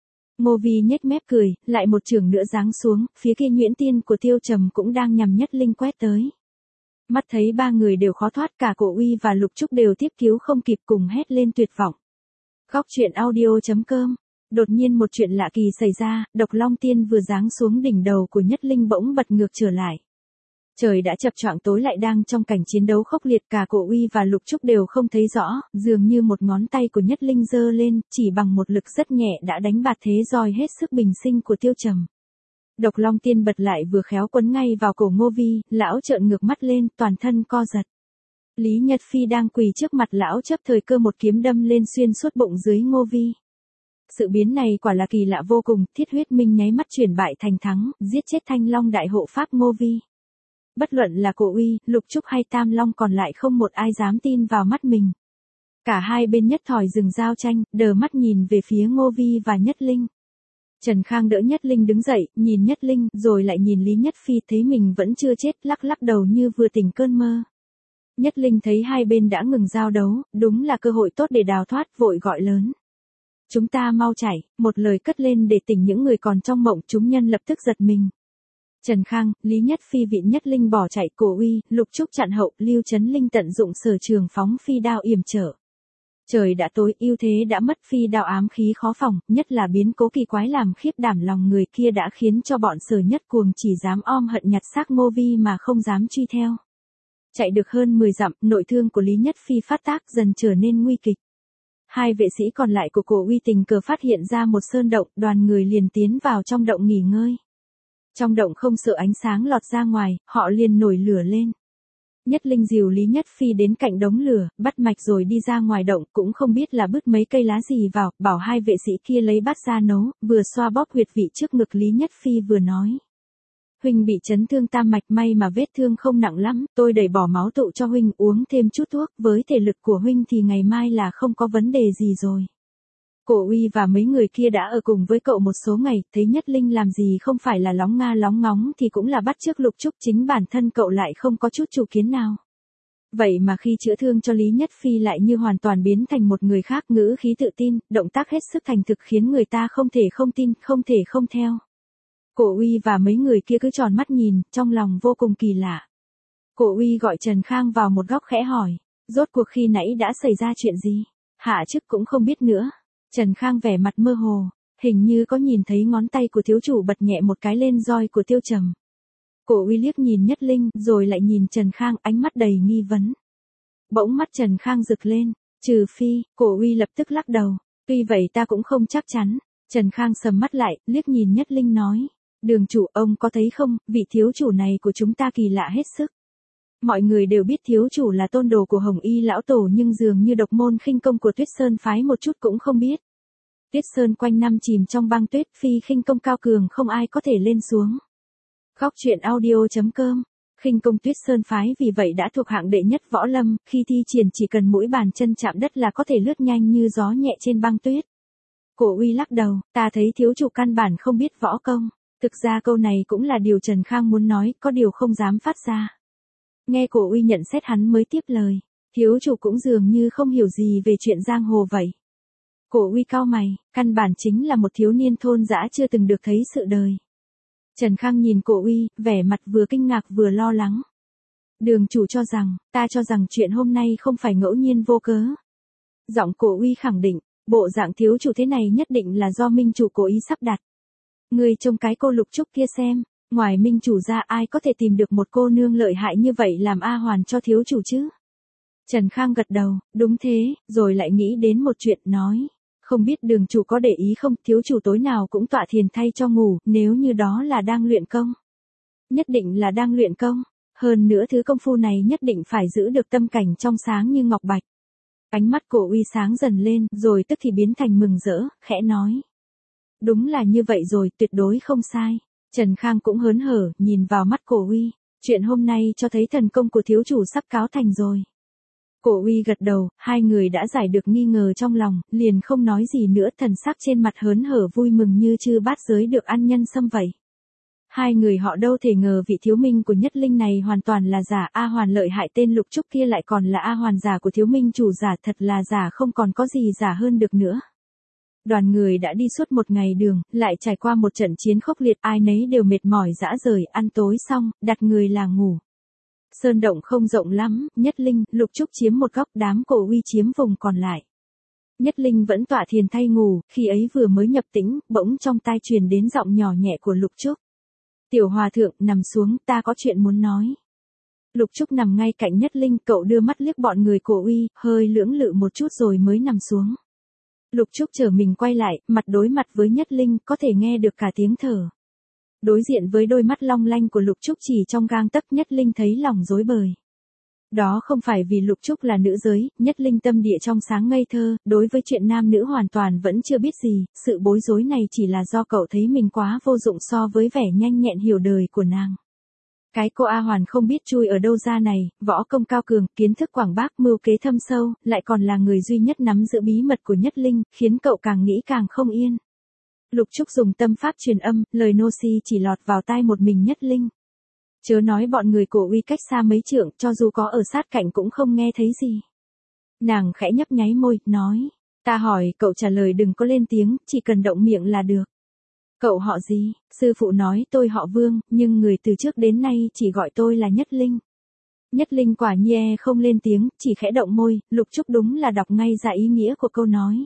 A: Ngô Vi nhếch mép cười, lại một chưởng nữa giáng xuống, phía kia nhuyễn tiên của Tiêu Trầm cũng đang nhằm Nhất Linh quét tới. Mắt thấy ba người đều khó thoát, cả Cổ Uy và Lục Trúc đều tiếp cứu không kịp, cùng hét lên tuyệt vọng. Góc truyện audio.com. Đột nhiên một chuyện lạ kỳ xảy ra, Độc Long Tiên vừa giáng xuống đỉnh đầu của Nhất Linh bỗng bật ngược trở lại. Trời đã chập choạng tối lại đang trong cảnh chiến đấu khốc liệt, cả Cổ Uy và Lục Trúc đều không thấy rõ, dường như một ngón tay của Nhất Linh giơ lên, chỉ bằng một lực rất nhẹ đã đánh bạt thế roi hết sức bình sinh của Tiêu Trầm. Độc Long Tiên bật lại vừa khéo quấn ngay vào cổ Ngô Vi, lão trợn ngược mắt lên, toàn thân co giật. Lý Nhất Phi đang quỳ trước mặt lão chấp thời cơ một kiếm đâm lên xuyên suốt bụng dưới Ngô Vi. Sự biến này quả là kỳ lạ vô cùng, Thiết Huyết Minh nháy mắt chuyển bại thành thắng, giết chết Thanh Long đại hộ pháp Ngô Vi. Bất luận là Cổ Uy, Lục Trúc hay Tam Long còn lại không một ai dám tin vào mắt mình. Cả hai bên nhất thỏi dừng giao tranh, đờ mắt nhìn về phía Ngô Vi và Nhất Linh. Trần Khang đỡ Nhất Linh đứng dậy, nhìn Nhất Linh, rồi lại nhìn Lý Nhất Phi, thấy mình vẫn chưa chết, lắc lắc đầu như vừa tỉnh cơn mơ. Nhất Linh thấy hai bên đã ngừng giao đấu, đúng là cơ hội tốt để đào thoát, vội gọi lớn. Chúng ta mau chạy, một lời cất lên để tỉnh những người còn trong mộng, chúng nhân lập tức giật mình. Trần Khang, Lý Nhất Phi vịn Nhất Linh bỏ chạy, Cổ Uy, Lục Trúc chặn hậu, Lưu Chấn Linh tận dụng sở trường phóng phi đao yểm trở. Trời đã tối, ưu thế đã mất, phi đao ám khí khó phòng, nhất là biến cố kỳ quái làm khiếp đảm lòng người kia đã khiến cho bọn Sở Nhất Cuồng chỉ dám om hận nhặt xác Ngô Vi mà không dám truy theo. Chạy được hơn 10 dặm, nội thương của Lý Nhất Phi phát tác dần trở nên nguy kịch. Hai vệ sĩ còn lại của Cổ Uy tình cờ phát hiện ra một sơn động, đoàn người liền tiến vào trong động nghỉ ngơi. Trong động không sợ ánh sáng lọt ra ngoài, họ liền nổi lửa lên. Nhất Linh dìu Lý Nhất Phi đến cạnh đống lửa, bắt mạch rồi đi ra ngoài động, cũng không biết là bứt mấy cây lá gì vào, bảo hai vệ sĩ kia lấy bát ra nấu, vừa xoa bóp huyệt vị trước ngực Lý Nhất Phi vừa nói. Huynh bị chấn thương tam mạch, may mà vết thương không nặng lắm, tôi đẩy bỏ máu tụ cho huynh uống thêm chút thuốc, với thể lực của huynh thì ngày mai là không có vấn đề gì rồi. Cổ Uy và mấy người kia đã ở cùng với cậu một số ngày, thấy Nhất Linh làm gì không phải là lóng nga lóng ngóng thì cũng là bắt chước Lục Trúc, chính bản thân cậu lại không có chút chủ kiến nào. Vậy mà khi chữa thương cho Lý Nhất Phi lại như hoàn toàn biến thành một người khác, ngữ khí tự tin, động tác hết sức thành thực khiến người ta không thể không tin, không thể không theo. Cổ Uy và mấy người kia cứ tròn mắt nhìn, trong lòng vô cùng kỳ lạ. Cổ Uy gọi Trần Khang vào một góc khẽ hỏi, rốt cuộc khi nãy đã xảy ra chuyện gì? Hạ chức cũng không biết nữa. Trần Khang vẻ mặt mơ hồ, hình như có nhìn thấy ngón tay của thiếu chủ bật nhẹ một cái lên roi của Tiêu Trầm. Cổ Uy liếc nhìn Nhất Linh, rồi lại nhìn Trần Khang, ánh mắt đầy nghi vấn. Bỗng mắt Trần Khang rực lên, trừ phi, Cổ Uy lập tức lắc đầu, tuy vậy ta cũng không chắc chắn. Trần Khang sầm mắt lại, liếc nhìn Nhất Linh nói, Đường chủ, ông có thấy không, vị thiếu chủ này của chúng ta kỳ lạ hết sức. Mọi người đều biết thiếu chủ là tôn đồ của Hồng Y lão tổ, nhưng dường như độc môn khinh công của Tuyết Sơn phái một chút cũng không biết. Tuyết Sơn quanh năm chìm trong băng tuyết, phi khinh công cao cường không ai có thể lên xuống. Góc truyện audio.com. Khinh công Tuyết Sơn phái vì vậy đã thuộc hạng đệ nhất võ lâm, khi thi triển chỉ cần mũi bàn chân chạm đất là có thể lướt nhanh như gió nhẹ trên băng tuyết. Cổ Uy lắc đầu, ta thấy thiếu chủ căn bản không biết võ công. Thực ra câu này cũng là điều Trần Khang muốn nói, có điều không dám phát ra. Nghe Cổ Uy nhận xét hắn mới tiếp lời, thiếu chủ cũng dường như không hiểu gì về chuyện giang hồ vậy. Cổ Uy cau mày, căn bản chính là một thiếu niên thôn dã chưa từng được thấy sự đời. Trần Khang nhìn Cổ Uy, vẻ mặt vừa kinh ngạc vừa lo lắng. Đường chủ ta cho rằng chuyện hôm nay không phải ngẫu nhiên vô cớ. Giọng Cổ Uy khẳng định, bộ dạng thiếu chủ thế này nhất định là do minh chủ cố ý sắp đặt. Người trông cái cô Lục Trúc kia xem, ngoài minh chủ ra ai có thể tìm được một cô nương lợi hại như vậy làm A Hoàn cho thiếu chủ chứ? Trần Khang gật đầu, đúng thế, rồi lại nghĩ đến một chuyện nói. Không biết đường chủ có để ý không, thiếu chủ tối nào cũng tọa thiền thay cho ngủ, nếu như đó là đang luyện công. Nhất định là đang luyện công, hơn nữa thứ công phu này nhất định phải giữ được tâm cảnh trong sáng như ngọc bạch. Ánh mắt Cổ Uy sáng dần lên, rồi tức thì biến thành mừng rỡ, khẽ nói. Đúng là như vậy rồi, tuyệt đối không sai. Trần Khang cũng hớn hở, nhìn vào mắt Cổ Uy, chuyện hôm nay cho thấy thần công của thiếu chủ sắp cáo thành rồi. Cổ Uy gật đầu, hai người đã giải được nghi ngờ trong lòng, liền không nói gì nữa, thần sắc trên mặt hớn hở vui mừng như chư bát giới được ăn nhân sâm vậy. Hai người họ đâu thể ngờ vị thiếu minh của Nhất Linh này hoàn toàn là giả, A Hoàn lợi hại tên Lục Trúc kia lại còn là A Hoàn giả của thiếu minh chủ giả, thật là giả không còn có gì giả hơn được nữa. Đoàn người đã đi suốt một ngày đường, lại trải qua một trận chiến khốc liệt, ai nấy đều mệt mỏi rã rời, ăn tối xong, đặt người là ngủ. Sơn động không rộng lắm, Nhất Linh, Lục Trúc chiếm một góc, đám Cổ Uy chiếm vùng còn lại. Nhất Linh vẫn tọa thiền thay ngủ, khi ấy vừa mới nhập tĩnh, bỗng trong tai truyền đến giọng nhỏ nhẹ của Lục Trúc. Tiểu hòa thượng, nằm xuống, ta có chuyện muốn nói. Lục Trúc nằm ngay cạnh Nhất Linh, cậu đưa mắt liếc bọn người Cổ Uy, hơi lưỡng lự một chút rồi mới nằm xuống. Lục Trúc trở mình quay lại, mặt đối mặt với Nhất Linh, có thể nghe được cả tiếng thở. Đối diện với đôi mắt long lanh của Lục Trúc chỉ trong gang tấc, Nhất Linh thấy lòng rối bời. Đó không phải vì Lục Trúc là nữ giới, Nhất Linh tâm địa trong sáng ngây thơ, đối với chuyện nam nữ hoàn toàn vẫn chưa biết gì, sự bối rối này chỉ là do cậu thấy mình quá vô dụng so với vẻ nhanh nhẹn hiểu đời của nàng. Cái cô A Hoàn không biết chui ở đâu ra này, võ công cao cường, kiến thức quảng bác, mưu kế thâm sâu, lại còn là người duy nhất nắm giữ bí mật của Nhất Linh, khiến cậu càng nghĩ càng không yên. Lục Trúc dùng tâm pháp truyền âm, lời nô si chỉ lọt vào tai một mình Nhất Linh. Chớ nói bọn người Cổ Uy cách xa mấy trượng, cho dù có ở sát cạnh cũng không nghe thấy gì. Nàng khẽ nhấp nháy môi, nói, ta hỏi, cậu trả lời đừng có lên tiếng, chỉ cần động miệng là được. Cậu họ gì? Sư phụ nói tôi họ Vương, nhưng người từ trước đến nay chỉ gọi tôi là Nhất Linh. Nhất Linh quả nhiên không lên tiếng, chỉ khẽ động môi, Lục Trúc đúng là đọc ngay ra ý nghĩa của câu nói.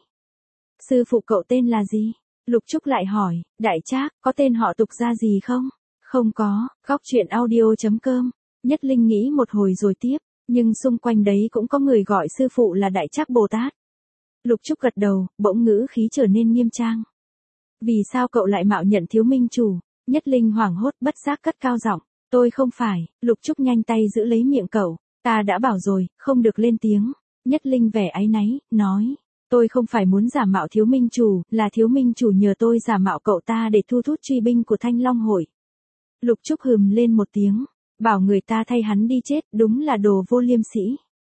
A: Sư phụ cậu tên là gì? Lục Trúc lại hỏi, Đại Trác, có tên họ tục ra gì không? Không có, góc truyện audio.com. Nhất Linh nghĩ một hồi rồi tiếp, nhưng xung quanh đấy cũng có người gọi sư phụ là Đại Trác Bồ Tát. Lục Trúc gật đầu, bỗng ngữ khí trở nên nghiêm trang. Vì sao cậu lại mạo nhận thiếu minh chủ? Nhất Linh hoảng hốt bất giác cất cao giọng, tôi không phải. Lục Trúc nhanh tay giữ lấy miệng cậu, ta đã bảo rồi, không được lên tiếng. Nhất Linh vẻ áy náy, nói, tôi không phải muốn giả mạo thiếu minh chủ, là thiếu minh chủ nhờ tôi giả mạo cậu ta để thu hút truy binh của Thanh Long hội. Lục Trúc hừm lên một tiếng, bảo người ta thay hắn đi chết, đúng là đồ vô liêm sỉ.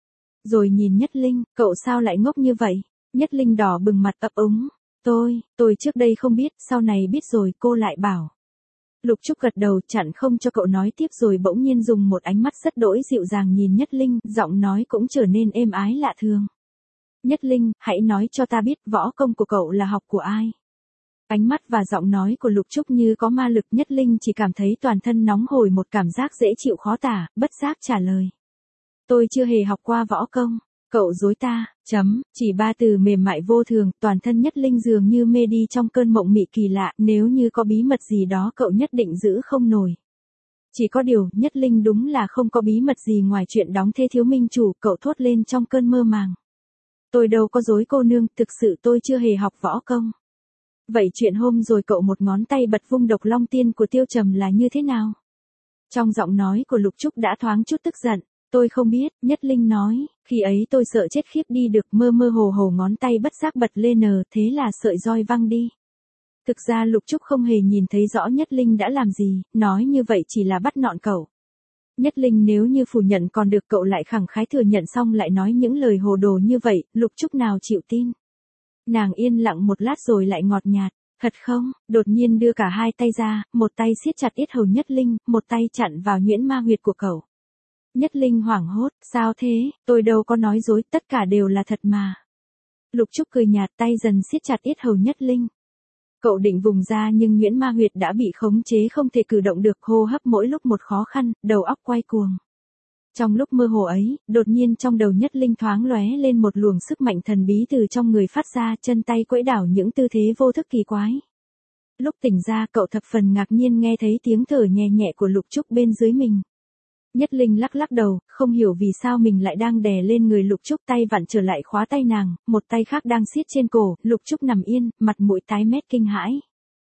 A: Rồi nhìn Nhất Linh, cậu sao lại ngốc như vậy? Nhất Linh đỏ bừng mặt ấp úng, tôi trước đây không biết, sau này biết rồi, cô lại bảo. Lục Trúc gật đầu chặn không cho cậu nói tiếp rồi bỗng nhiên dùng một ánh mắt rất đỗi dịu dàng nhìn Nhất Linh, giọng nói cũng trở nên êm ái lạ thường. Nhất Linh, hãy nói cho ta biết võ công của cậu là học của ai? Ánh mắt và giọng nói của Lục Trúc như có ma lực, Nhất Linh chỉ cảm thấy toàn thân nóng hổi một cảm giác dễ chịu khó tả, bất giác trả lời. Tôi chưa hề học qua võ công. Cậu dối ta, chỉ ba từ mềm mại vô thường, toàn thân Nhất Linh dường như mê đi trong cơn mộng mị kỳ lạ, nếu như có bí mật gì đó cậu nhất định giữ không nổi. Chỉ có điều, Nhất Linh đúng là không có bí mật gì ngoài chuyện đóng thê thiếu minh chủ, cậu thốt lên trong cơn mơ màng. Tôi đâu có dối cô nương, thực sự tôi chưa hề học võ công. Vậy chuyện hôm rồi cậu một ngón tay bật vung độc long tiên của Tiêu Trầm là như thế nào? Trong giọng nói của Lục Trúc đã thoáng chút tức giận. Tôi không biết, Nhất Linh nói, khi ấy tôi sợ chết khiếp đi được, mơ mơ hồ hồ ngón tay bất giác bật lên thế là sợi roi văng đi. Thực ra Lục Trúc không hề nhìn thấy rõ Nhất Linh đã làm gì, nói như vậy chỉ là bắt nọn cậu. Nhất Linh nếu như phủ nhận còn được, cậu lại khẳng khái thừa nhận xong lại nói những lời hồ đồ như vậy, Lục Trúc nào chịu tin. Nàng yên lặng một lát rồi lại ngọt nhạt, thật không, đột nhiên đưa cả hai tay ra, một tay siết chặt yết hầu Nhất Linh, một tay chặn vào nhuyễn ma huyệt của cậu. Nhất Linh hoảng hốt, sao thế, tôi đâu có nói dối, tất cả đều là thật mà. Lục Trúc cười nhạt, tay dần siết chặt yết hầu Nhất Linh. Cậu định vùng ra nhưng nhuyễn ma huyệt đã bị khống chế không thể cử động được, hô hấp mỗi lúc một khó khăn, đầu óc quay cuồng. Trong lúc mơ hồ ấy, đột nhiên trong đầu Nhất Linh thoáng lóe lên một luồng sức mạnh thần bí từ trong người phát ra, chân tay quẫy đảo những tư thế vô thức kỳ quái. Lúc tỉnh ra cậu thập phần ngạc nhiên nghe thấy tiếng thở nhẹ nhẹ của Lục Trúc bên dưới mình. Nhất Linh lắc lắc đầu, không hiểu vì sao mình lại đang đè lên người Lục Trúc, tay vặn trở lại khóa tay nàng, một tay khác đang siết trên cổ, Lục Trúc nằm yên, mặt mũi tái mét kinh hãi.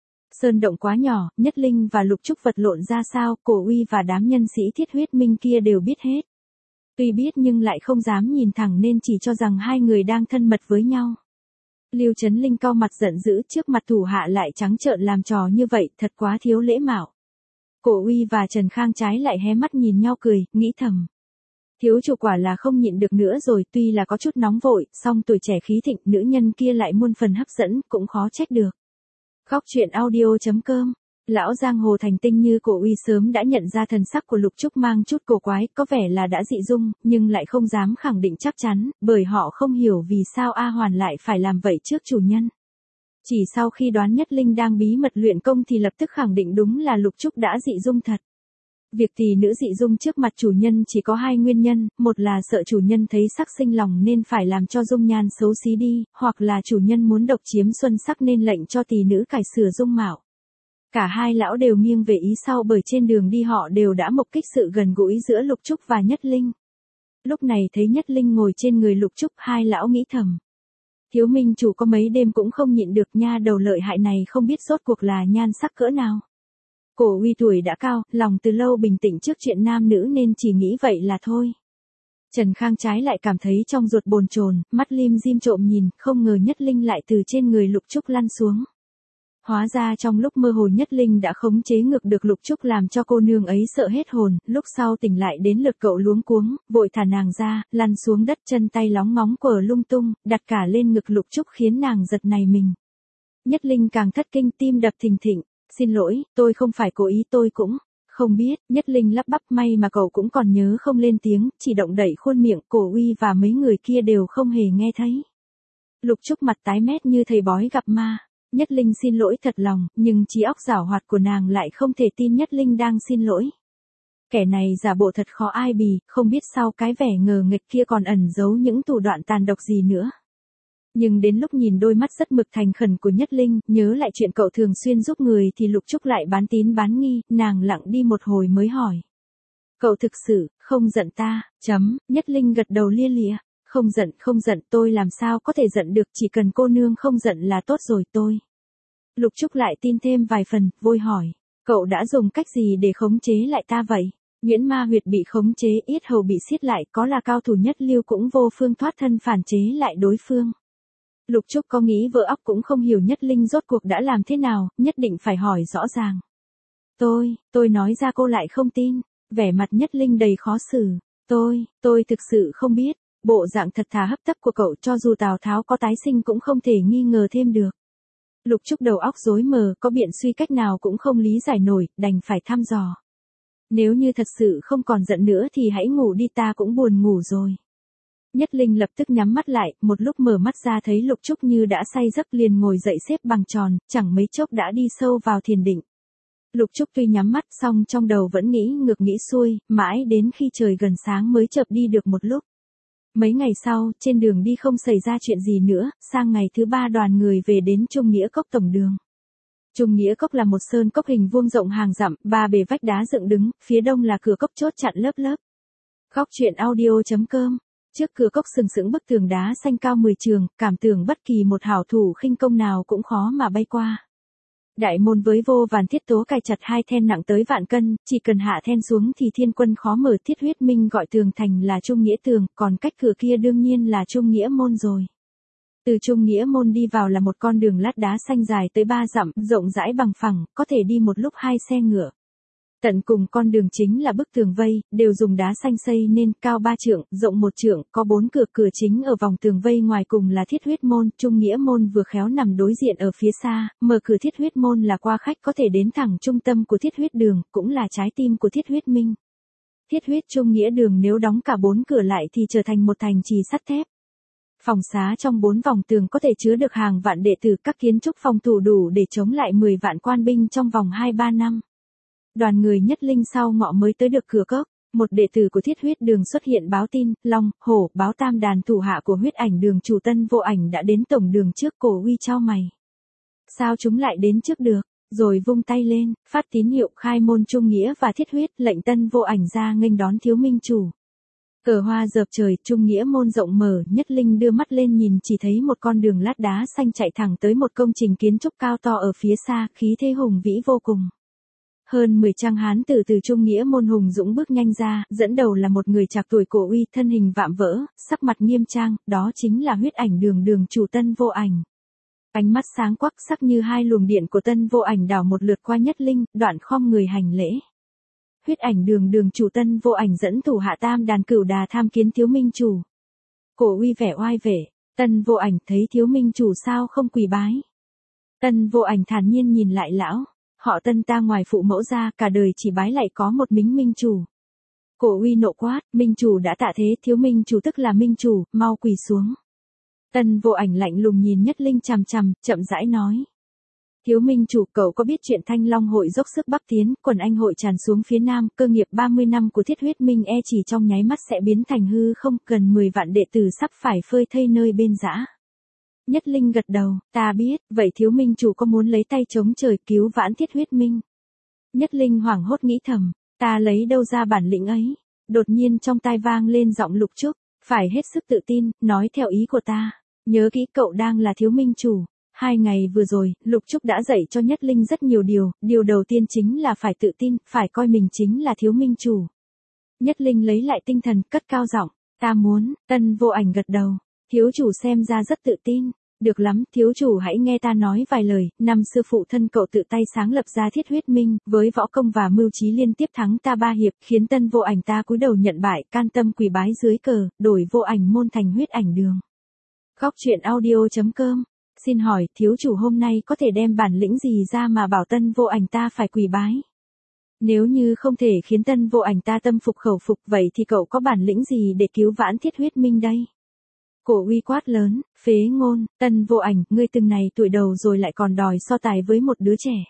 A: Sơn động quá nhỏ, Nhất Linh và Lục Trúc vật lộn ra sao, Cổ Uy và đám nhân sĩ Thiết Huyết Minh kia đều biết hết. Tuy biết nhưng lại không dám nhìn thẳng nên chỉ cho rằng hai người đang thân mật với nhau. Lưu Chấn Linh cau mặt giận dữ, trước mặt thủ hạ lại trắng trợn làm trò như vậy, thật quá thiếu lễ mạo. Cổ Uy và Trần Khang trái lại hé mắt nhìn nhau cười, nghĩ thầm. Thiếu chủ quả là không nhịn được nữa rồi, tuy là có chút nóng vội, song tuổi trẻ khí thịnh, nữ nhân kia lại muôn phần hấp dẫn, cũng khó trách được. Khóc chuyện audio.com. Lão giang hồ thành tinh như Cổ Uy sớm đã nhận ra thần sắc của Lục Trúc mang chút cổ quái, có vẻ là đã dị dung, nhưng lại không dám khẳng định chắc chắn, bởi họ không hiểu vì sao A Hoàn lại phải làm vậy trước chủ nhân. Chỉ sau khi đoán Nhất Linh đang bí mật luyện công thì lập tức khẳng định đúng là Lục Trúc đã dị dung thật. Việc tỷ nữ dị dung trước mặt chủ nhân chỉ có hai nguyên nhân, một là sợ chủ nhân thấy sắc sinh lòng nên phải làm cho dung nhan xấu xí đi, hoặc là chủ nhân muốn độc chiếm xuân sắc nên lệnh cho tỷ nữ cải sửa dung mạo. Cả hai lão đều nghiêng về ý sau, bởi trên đường đi họ đều đã mục kích sự gần gũi giữa Lục Trúc và Nhất Linh. Lúc này thấy Nhất Linh ngồi trên người Lục Trúc, hai lão nghĩ thầm. Thiếu minh chủ có mấy đêm cũng không nhịn được, nha đầu lợi hại này không biết rốt cuộc là nhan sắc cỡ nào. Cổ Uy tuổi đã cao, lòng từ lâu bình tĩnh trước chuyện nam nữ nên chỉ nghĩ vậy là thôi. Trần Khang trái lại cảm thấy trong ruột bồn chồn, mắt lim dim trộm nhìn, không ngờ Nhất Linh lại từ trên người Lục Trúc lăn xuống. Hóa ra trong lúc mơ hồ Nhất Linh đã khống chế ngược được Lục Trúc làm cho cô nương ấy sợ hết hồn, lúc sau tỉnh lại đến lượt cậu luống cuống, vội thả nàng ra, lăn xuống đất, chân tay lóng ngóng quờ lung tung, đặt cả lên ngực Lục Trúc khiến nàng giật nảy mình. Nhất Linh càng thất kinh, tim đập thình thịch. Xin lỗi, tôi không phải cố ý, tôi cũng không biết. Nhất Linh lắp bắp, may mà cậu cũng còn nhớ không lên tiếng, chỉ động đậy khuôn miệng. Cổ Uy và mấy người kia đều không hề nghe thấy. Lục Trúc mặt tái mét như thầy bói gặp ma. Nhất Linh xin lỗi thật lòng, nhưng trí óc giảo hoạt của nàng lại không thể tin Nhất Linh đang xin lỗi. Kẻ này giả bộ thật khó ai bì, không biết sau cái vẻ ngờ nghịch kia còn ẩn giấu những thủ đoạn tàn độc gì nữa. Nhưng đến lúc nhìn đôi mắt rất mực thành khẩn của Nhất Linh, nhớ lại chuyện cậu thường xuyên giúp người thì Lục Trúc lại bán tín bán nghi, nàng lặng đi một hồi mới hỏi. Cậu thực sự, không giận ta, Nhất Linh gật đầu lia lịa. Không giận, tôi làm sao có thể giận được, chỉ cần cô nương không giận là tốt rồi tôi. Lục Trúc lại tin thêm vài phần, vội hỏi. Cậu đã dùng cách gì để khống chế lại ta vậy? Nhuyễn ma huyệt bị khống chế, yết hầu bị siết lại, có là cao thủ nhất lưu cũng vô phương thoát thân phản chế lại đối phương. Lục Trúc có nghĩ vỡ óc cũng không hiểu Nhất Linh rốt cuộc đã làm thế nào, nhất định phải hỏi rõ ràng. Tôi nói ra cô lại không tin, vẻ mặt Nhất Linh đầy khó xử. Tôi thực sự không biết, bộ dạng thật thà hấp tấp của cậu cho dù Tào Tháo có tái sinh cũng không thể nghi ngờ thêm được. Lục Trúc đầu óc rối mờ, có biện suy cách nào cũng không lý giải nổi, đành phải thăm dò. Nếu như thật sự không còn giận nữa thì hãy ngủ đi, ta cũng buồn ngủ rồi. Nhất Linh lập tức nhắm mắt lại, một lúc mở mắt ra thấy Lục Trúc như đã say giấc liền ngồi dậy xếp bằng tròn, chẳng mấy chốc đã đi sâu vào thiền định. Lục Trúc tuy nhắm mắt song trong đầu vẫn nghĩ ngược nghĩ xuôi, mãi đến khi trời gần sáng mới chợp đi được một lúc. Mấy ngày sau, trên đường đi không xảy ra chuyện gì nữa, sang ngày thứ 3 đoàn người về đến Trung Nghĩa Cốc tổng đường. Trung Nghĩa Cốc là một sơn cốc hình vuông rộng hàng dặm, 3 bề vách đá dựng đứng, phía đông là cửa cốc chốt chặn lớp lớp. Khóc chuyện audio.com Trước cửa cốc sừng sững bức tường đá xanh cao 10 trường, cảm tưởng bất kỳ một hảo thủ khinh công nào cũng khó mà bay qua. Đại môn với vô vàn thiết tố cài chặt hai then nặng tới vạn cân, chỉ cần hạ then xuống thì thiên quân khó mở. Thiết Huyết Minh gọi tường thành là Trung Nghĩa Tường, còn cách cửa kia đương nhiên là Trung Nghĩa Môn rồi. Từ Trung Nghĩa Môn đi vào là một con đường lát đá xanh dài tới 3 dặm, rộng rãi bằng phẳng, có thể đi một lúc 2 xe ngựa. Tận cùng con đường chính là bức tường vây, đều dùng đá xanh xây nên, cao 3 trượng, rộng 1 trượng, có 4 cửa. Cửa chính ở vòng tường vây ngoài cùng là Thiết Huyết Môn. Trung Nghĩa Môn vừa khéo nằm đối diện ở phía xa, mở cửa Thiết Huyết Môn là qua khách có thể đến thẳng trung tâm của Thiết Huyết Đường, cũng là trái tim của Thiết Huyết Minh. Thiết Huyết Trung Nghĩa Đường nếu đóng cả 4 cửa lại thì trở thành một thành trì sắt thép. Phòng xá trong 4 vòng tường có thể chứa được hàng vạn đệ tử, các kiến trúc phòng thủ đủ để chống lại 10 vạn quan binh trong vòng 2-3 năm. Đoàn người Nhất Linh sau ngọ mới tới được cửa cốc, một đệ tử của Thiết Huyết Đường xuất hiện báo tin, Long, Hổ, Báo Tam đàn thủ hạ của Huyết Ảnh Đường chủ Tân Vô Ảnh đã đến tổng đường trước. Cổ Uy chau mày. Sao chúng lại đến trước được? Rồi vung tay lên, phát tín hiệu khai môn Trung Nghĩa và Thiết Huyết, lệnh Tân Vô Ảnh ra nghênh đón thiếu minh chủ. Cờ hoa dợp trời, Trung Nghĩa Môn rộng mở, Nhất Linh đưa mắt lên nhìn chỉ thấy một con đường lát đá xanh chạy thẳng tới một công trình kiến trúc cao to ở phía xa, khí thế hùng vĩ vô cùng. Hơn 10 trang hán tử từ Trung Nghĩa Môn hùng dũng bước nhanh ra, dẫn đầu là một người trạc tuổi Cổ Uy, thân hình vạm vỡ, sắc mặt nghiêm trang, đó chính là Huyết Ảnh Đường đường chủ Tân Vô Ảnh. Ánh mắt sáng quắc sắc như hai luồng điện của Tân Vô Ảnh đảo một lượt qua Nhất Linh, đoạn khom người hành lễ. Huyết Ảnh Đường đường chủ Tân Vô Ảnh dẫn thủ hạ Tam đàn Cửu đà tham kiến thiếu minh chủ. Cổ Uy vẻ oai vệ, Tân Vô Ảnh thấy thiếu minh chủ sao không quỳ bái. Tân Vô Ảnh thản nhiên nhìn lại lão. Họ Tân ta ngoài phụ mẫu ra, cả đời chỉ bái lại có một mính minh chủ. Cổ Uy nộ quát, minh chủ đã tạ thế, thiếu minh chủ tức là minh chủ, mau quỳ xuống. Tân Vô Ảnh lạnh lùng nhìn Nhất Linh chằm chằm, chậm rãi nói. Thiếu minh chủ, cậu có biết chuyện Thanh Long hội dốc sức bắc tiến, quần anh hội tràn xuống phía nam, cơ nghiệp 30 năm của Thiết Huyết Minh chỉ trong nháy mắt sẽ biến thành hư không, gần 10 vạn đệ tử sắp phải phơi thây nơi bên dã. Nhất Linh gật đầu, ta biết, vậy thiếu minh chủ có muốn lấy tay chống trời cứu vãn Thiết Huyết Minh? Nhất Linh hoảng hốt nghĩ thầm, ta lấy đâu ra bản lĩnh ấy? Đột nhiên trong tai vang lên giọng Lục Trúc, phải hết sức tự tin, nói theo ý của ta. Nhớ kỹ cậu đang là thiếu minh chủ. 2 ngày vừa rồi, Lục Trúc đã dạy cho Nhất Linh rất nhiều điều đầu tiên chính là phải tự tin, phải coi mình chính là thiếu minh chủ. Nhất Linh lấy lại tinh thần, cất cao giọng, ta muốn. Tân Vô Ảnh gật đầu, thiếu chủ xem ra rất tự tin. Được lắm, thiếu chủ hãy nghe ta nói vài lời. Năm xưa phụ thân cậu tự tay sáng lập ra Thiết Huyết Minh, với võ công và mưu trí liên tiếp thắng ta 3 hiệp, khiến Tân Vô Ảnh ta cúi đầu nhận bại, can tâm quỳ bái dưới cờ, đổi Vô Ảnh môn thành Huyết Ảnh Đường. Góc truyện audio.com. Xin hỏi, thiếu chủ hôm nay có thể đem bản lĩnh gì ra mà bảo Tân Vô Ảnh ta phải quỳ bái? Nếu như không thể khiến Tân Vô Ảnh ta tâm phục khẩu phục, vậy thì cậu có bản lĩnh gì để cứu vãn Thiết Huyết Minh đây? Cổ Uy quát lớn, phế ngôn, Tân Vô Ảnh, ngươi từng này tuổi đầu rồi lại còn đòi so tài với một đứa trẻ.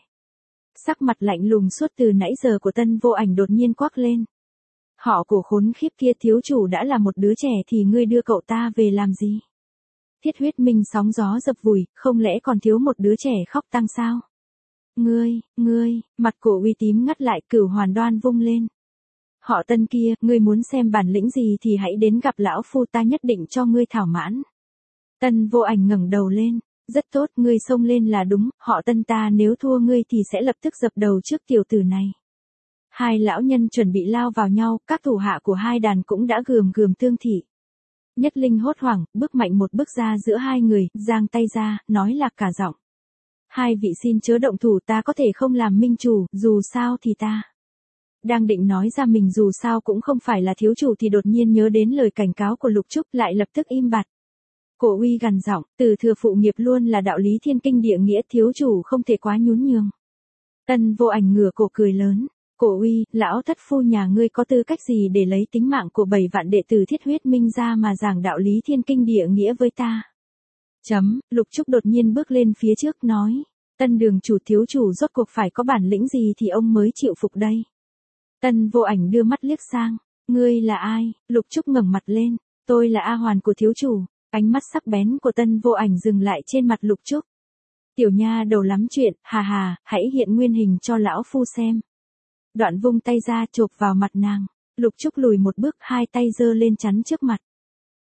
A: Sắc mặt lạnh lùng suốt từ nãy giờ của Tân Vô Ảnh đột nhiên quắc lên. Họ cổ khốn khiếp kia, thiếu chủ đã là một đứa trẻ thì ngươi đưa cậu ta về làm gì? Thiết Huyết Minh sóng gió dập vùi, không lẽ còn thiếu một đứa trẻ khóc tang sao? Ngươi, mặt Cổ Uy tím ngắt lại, Cửu Hoàn Đoan vung lên. Họ Tân kia, ngươi muốn xem bản lĩnh gì thì hãy đến gặp lão phu, ta nhất định cho ngươi thỏa mãn. Tân Vô Ảnh ngẩng đầu lên, rất tốt, ngươi xông lên là đúng, họ Tân ta nếu thua ngươi thì sẽ lập tức dập đầu trước tiểu tử này. Hai lão nhân chuẩn bị lao vào nhau, các thủ hạ của hai đàn cũng đã gườm gườm tương thị. Nhất Linh hốt hoảng, bước mạnh một bước ra giữa hai người, giang tay ra, nói lạc cả giọng. Hai vị xin chớ động thủ, ta có thể không làm minh chủ, dù sao thì ta. Đang định nói ra mình dù sao cũng không phải là thiếu chủ thì đột nhiên nhớ đến lời cảnh cáo của Lục Trúc, lại lập tức im bặt. Cổ Uy gằn giọng, từ thừa phụ nghiệp luôn là đạo lý thiên kinh địa nghĩa, thiếu chủ không thể quá nhún nhường. Tân Vô Ảnh ngửa cổ cười lớn, Cổ Uy, lão thất phu nhà ngươi có tư cách gì để lấy tính mạng của 7 vạn đệ tử Thiết Huyết Minh ra mà giảng đạo lý thiên kinh địa nghĩa với ta? Lục Trúc đột nhiên bước lên phía trước nói, Tân đường chủ, thiếu chủ rốt cuộc phải có bản lĩnh gì thì ông mới chịu phục đây? Tân Vô Ảnh đưa mắt liếc sang, ngươi là ai? Lục Trúc ngẩng mặt lên, tôi là A Hoàn của thiếu chủ. Ánh mắt sắc bén của Tân Vô Ảnh dừng lại trên mặt Lục Trúc. Tiểu nha đầu lắm chuyện, hà, hãy hiện nguyên hình cho lão phu xem. Đoạn vung tay ra chộp vào mặt nàng, Lục Trúc lùi một bước, hai tay giơ lên chắn trước mặt.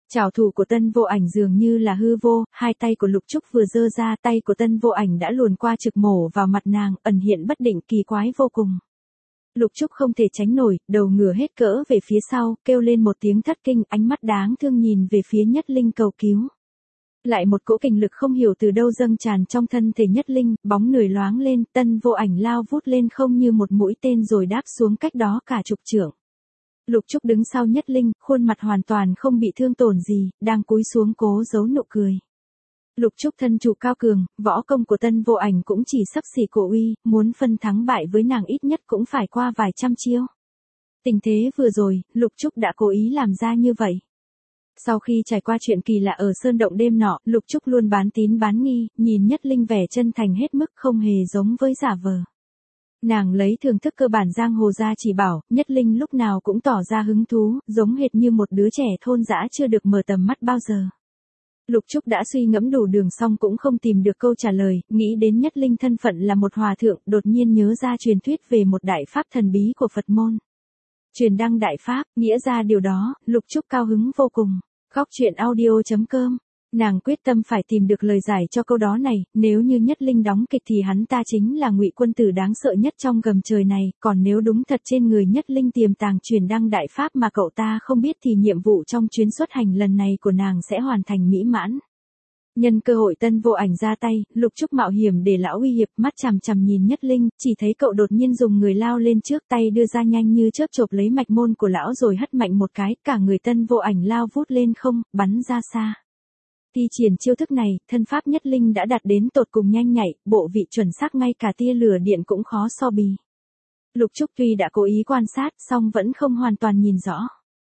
A: Trảo thủ của Tân Vô Ảnh dường như là hư vô, hai tay của Lục Trúc vừa giơ ra, tay của Tân Vô Ảnh đã luồn qua trực mổ vào mặt nàng, ẩn hiện bất định kỳ quái vô cùng. Lục Trúc không thể tránh nổi, đầu ngửa hết cỡ về phía sau, kêu lên một tiếng thất kinh, ánh mắt đáng thương nhìn về phía Nhất Linh cầu cứu. Lại một cỗ kình lực không hiểu từ đâu dâng tràn trong thân thể Nhất Linh, bóng người loáng lên, Tân Vô Ảnh lao vút lên không như một mũi tên rồi đáp xuống cách đó cả chục trượng. Lục Trúc đứng sau Nhất Linh, khuôn mặt hoàn toàn không bị thương tổn gì, đang cúi xuống cố giấu nụ cười. Lục Trúc thân chủ cao cường, võ công của Tân Vô Ảnh cũng chỉ xấp xỉ Cổ Uy, muốn phân thắng bại với nàng ít nhất cũng phải qua vài trăm chiêu. Tình thế vừa rồi, Lục Trúc đã cố ý làm ra như vậy. Sau khi trải qua chuyện kỳ lạ ở sơn động đêm nọ, Lục Trúc luôn bán tín bán nghi, nhìn Nhất Linh vẻ chân thành hết mức không hề giống với giả vờ. Nàng lấy thưởng thức cơ bản giang hồ ra chỉ bảo, Nhất Linh lúc nào cũng tỏ ra hứng thú, giống hệt như một đứa trẻ thôn dã chưa được mở tầm mắt bao giờ. Lục Trúc đã suy ngẫm đủ đường xong cũng không tìm được câu trả lời, nghĩ đến Nhất Linh thân phận là một hòa thượng, đột nhiên nhớ ra truyền thuyết về một đại pháp thần bí của Phật môn. Truyền đăng đại pháp, nghĩa ra điều đó, Lục Trúc cao hứng vô cùng. Góc truyện audio.com. Nàng quyết tâm phải tìm được lời giải cho câu đó này, nếu như Nhất Linh đóng kịch thì hắn ta chính là Ngụy quân tử đáng sợ nhất trong gầm trời này, còn nếu đúng thật trên người Nhất Linh tiềm tàng truyền đăng đại pháp mà cậu ta không biết thì nhiệm vụ trong chuyến xuất hành lần này của nàng sẽ hoàn thành mỹ mãn. Nhân cơ hội Tân Vô Ảnh ra tay, Lục Trúc mạo hiểm để lão uy hiếp, mắt chằm chằm nhìn Nhất Linh, chỉ thấy cậu đột nhiên dùng người lao lên trước, tay đưa ra nhanh như chớp chộp lấy mạch môn của lão rồi hất mạnh một cái, cả người Tân Vô Ảnh lao vút lên không, bắn ra xa. Thi triển chiêu thức này, thân pháp Nhất Linh đã đạt đến tột cùng nhanh nhạy, bộ vị chuẩn xác ngay cả tia lửa điện cũng khó so bì. Lục Trúc tuy đã cố ý quan sát, song vẫn không hoàn toàn nhìn rõ.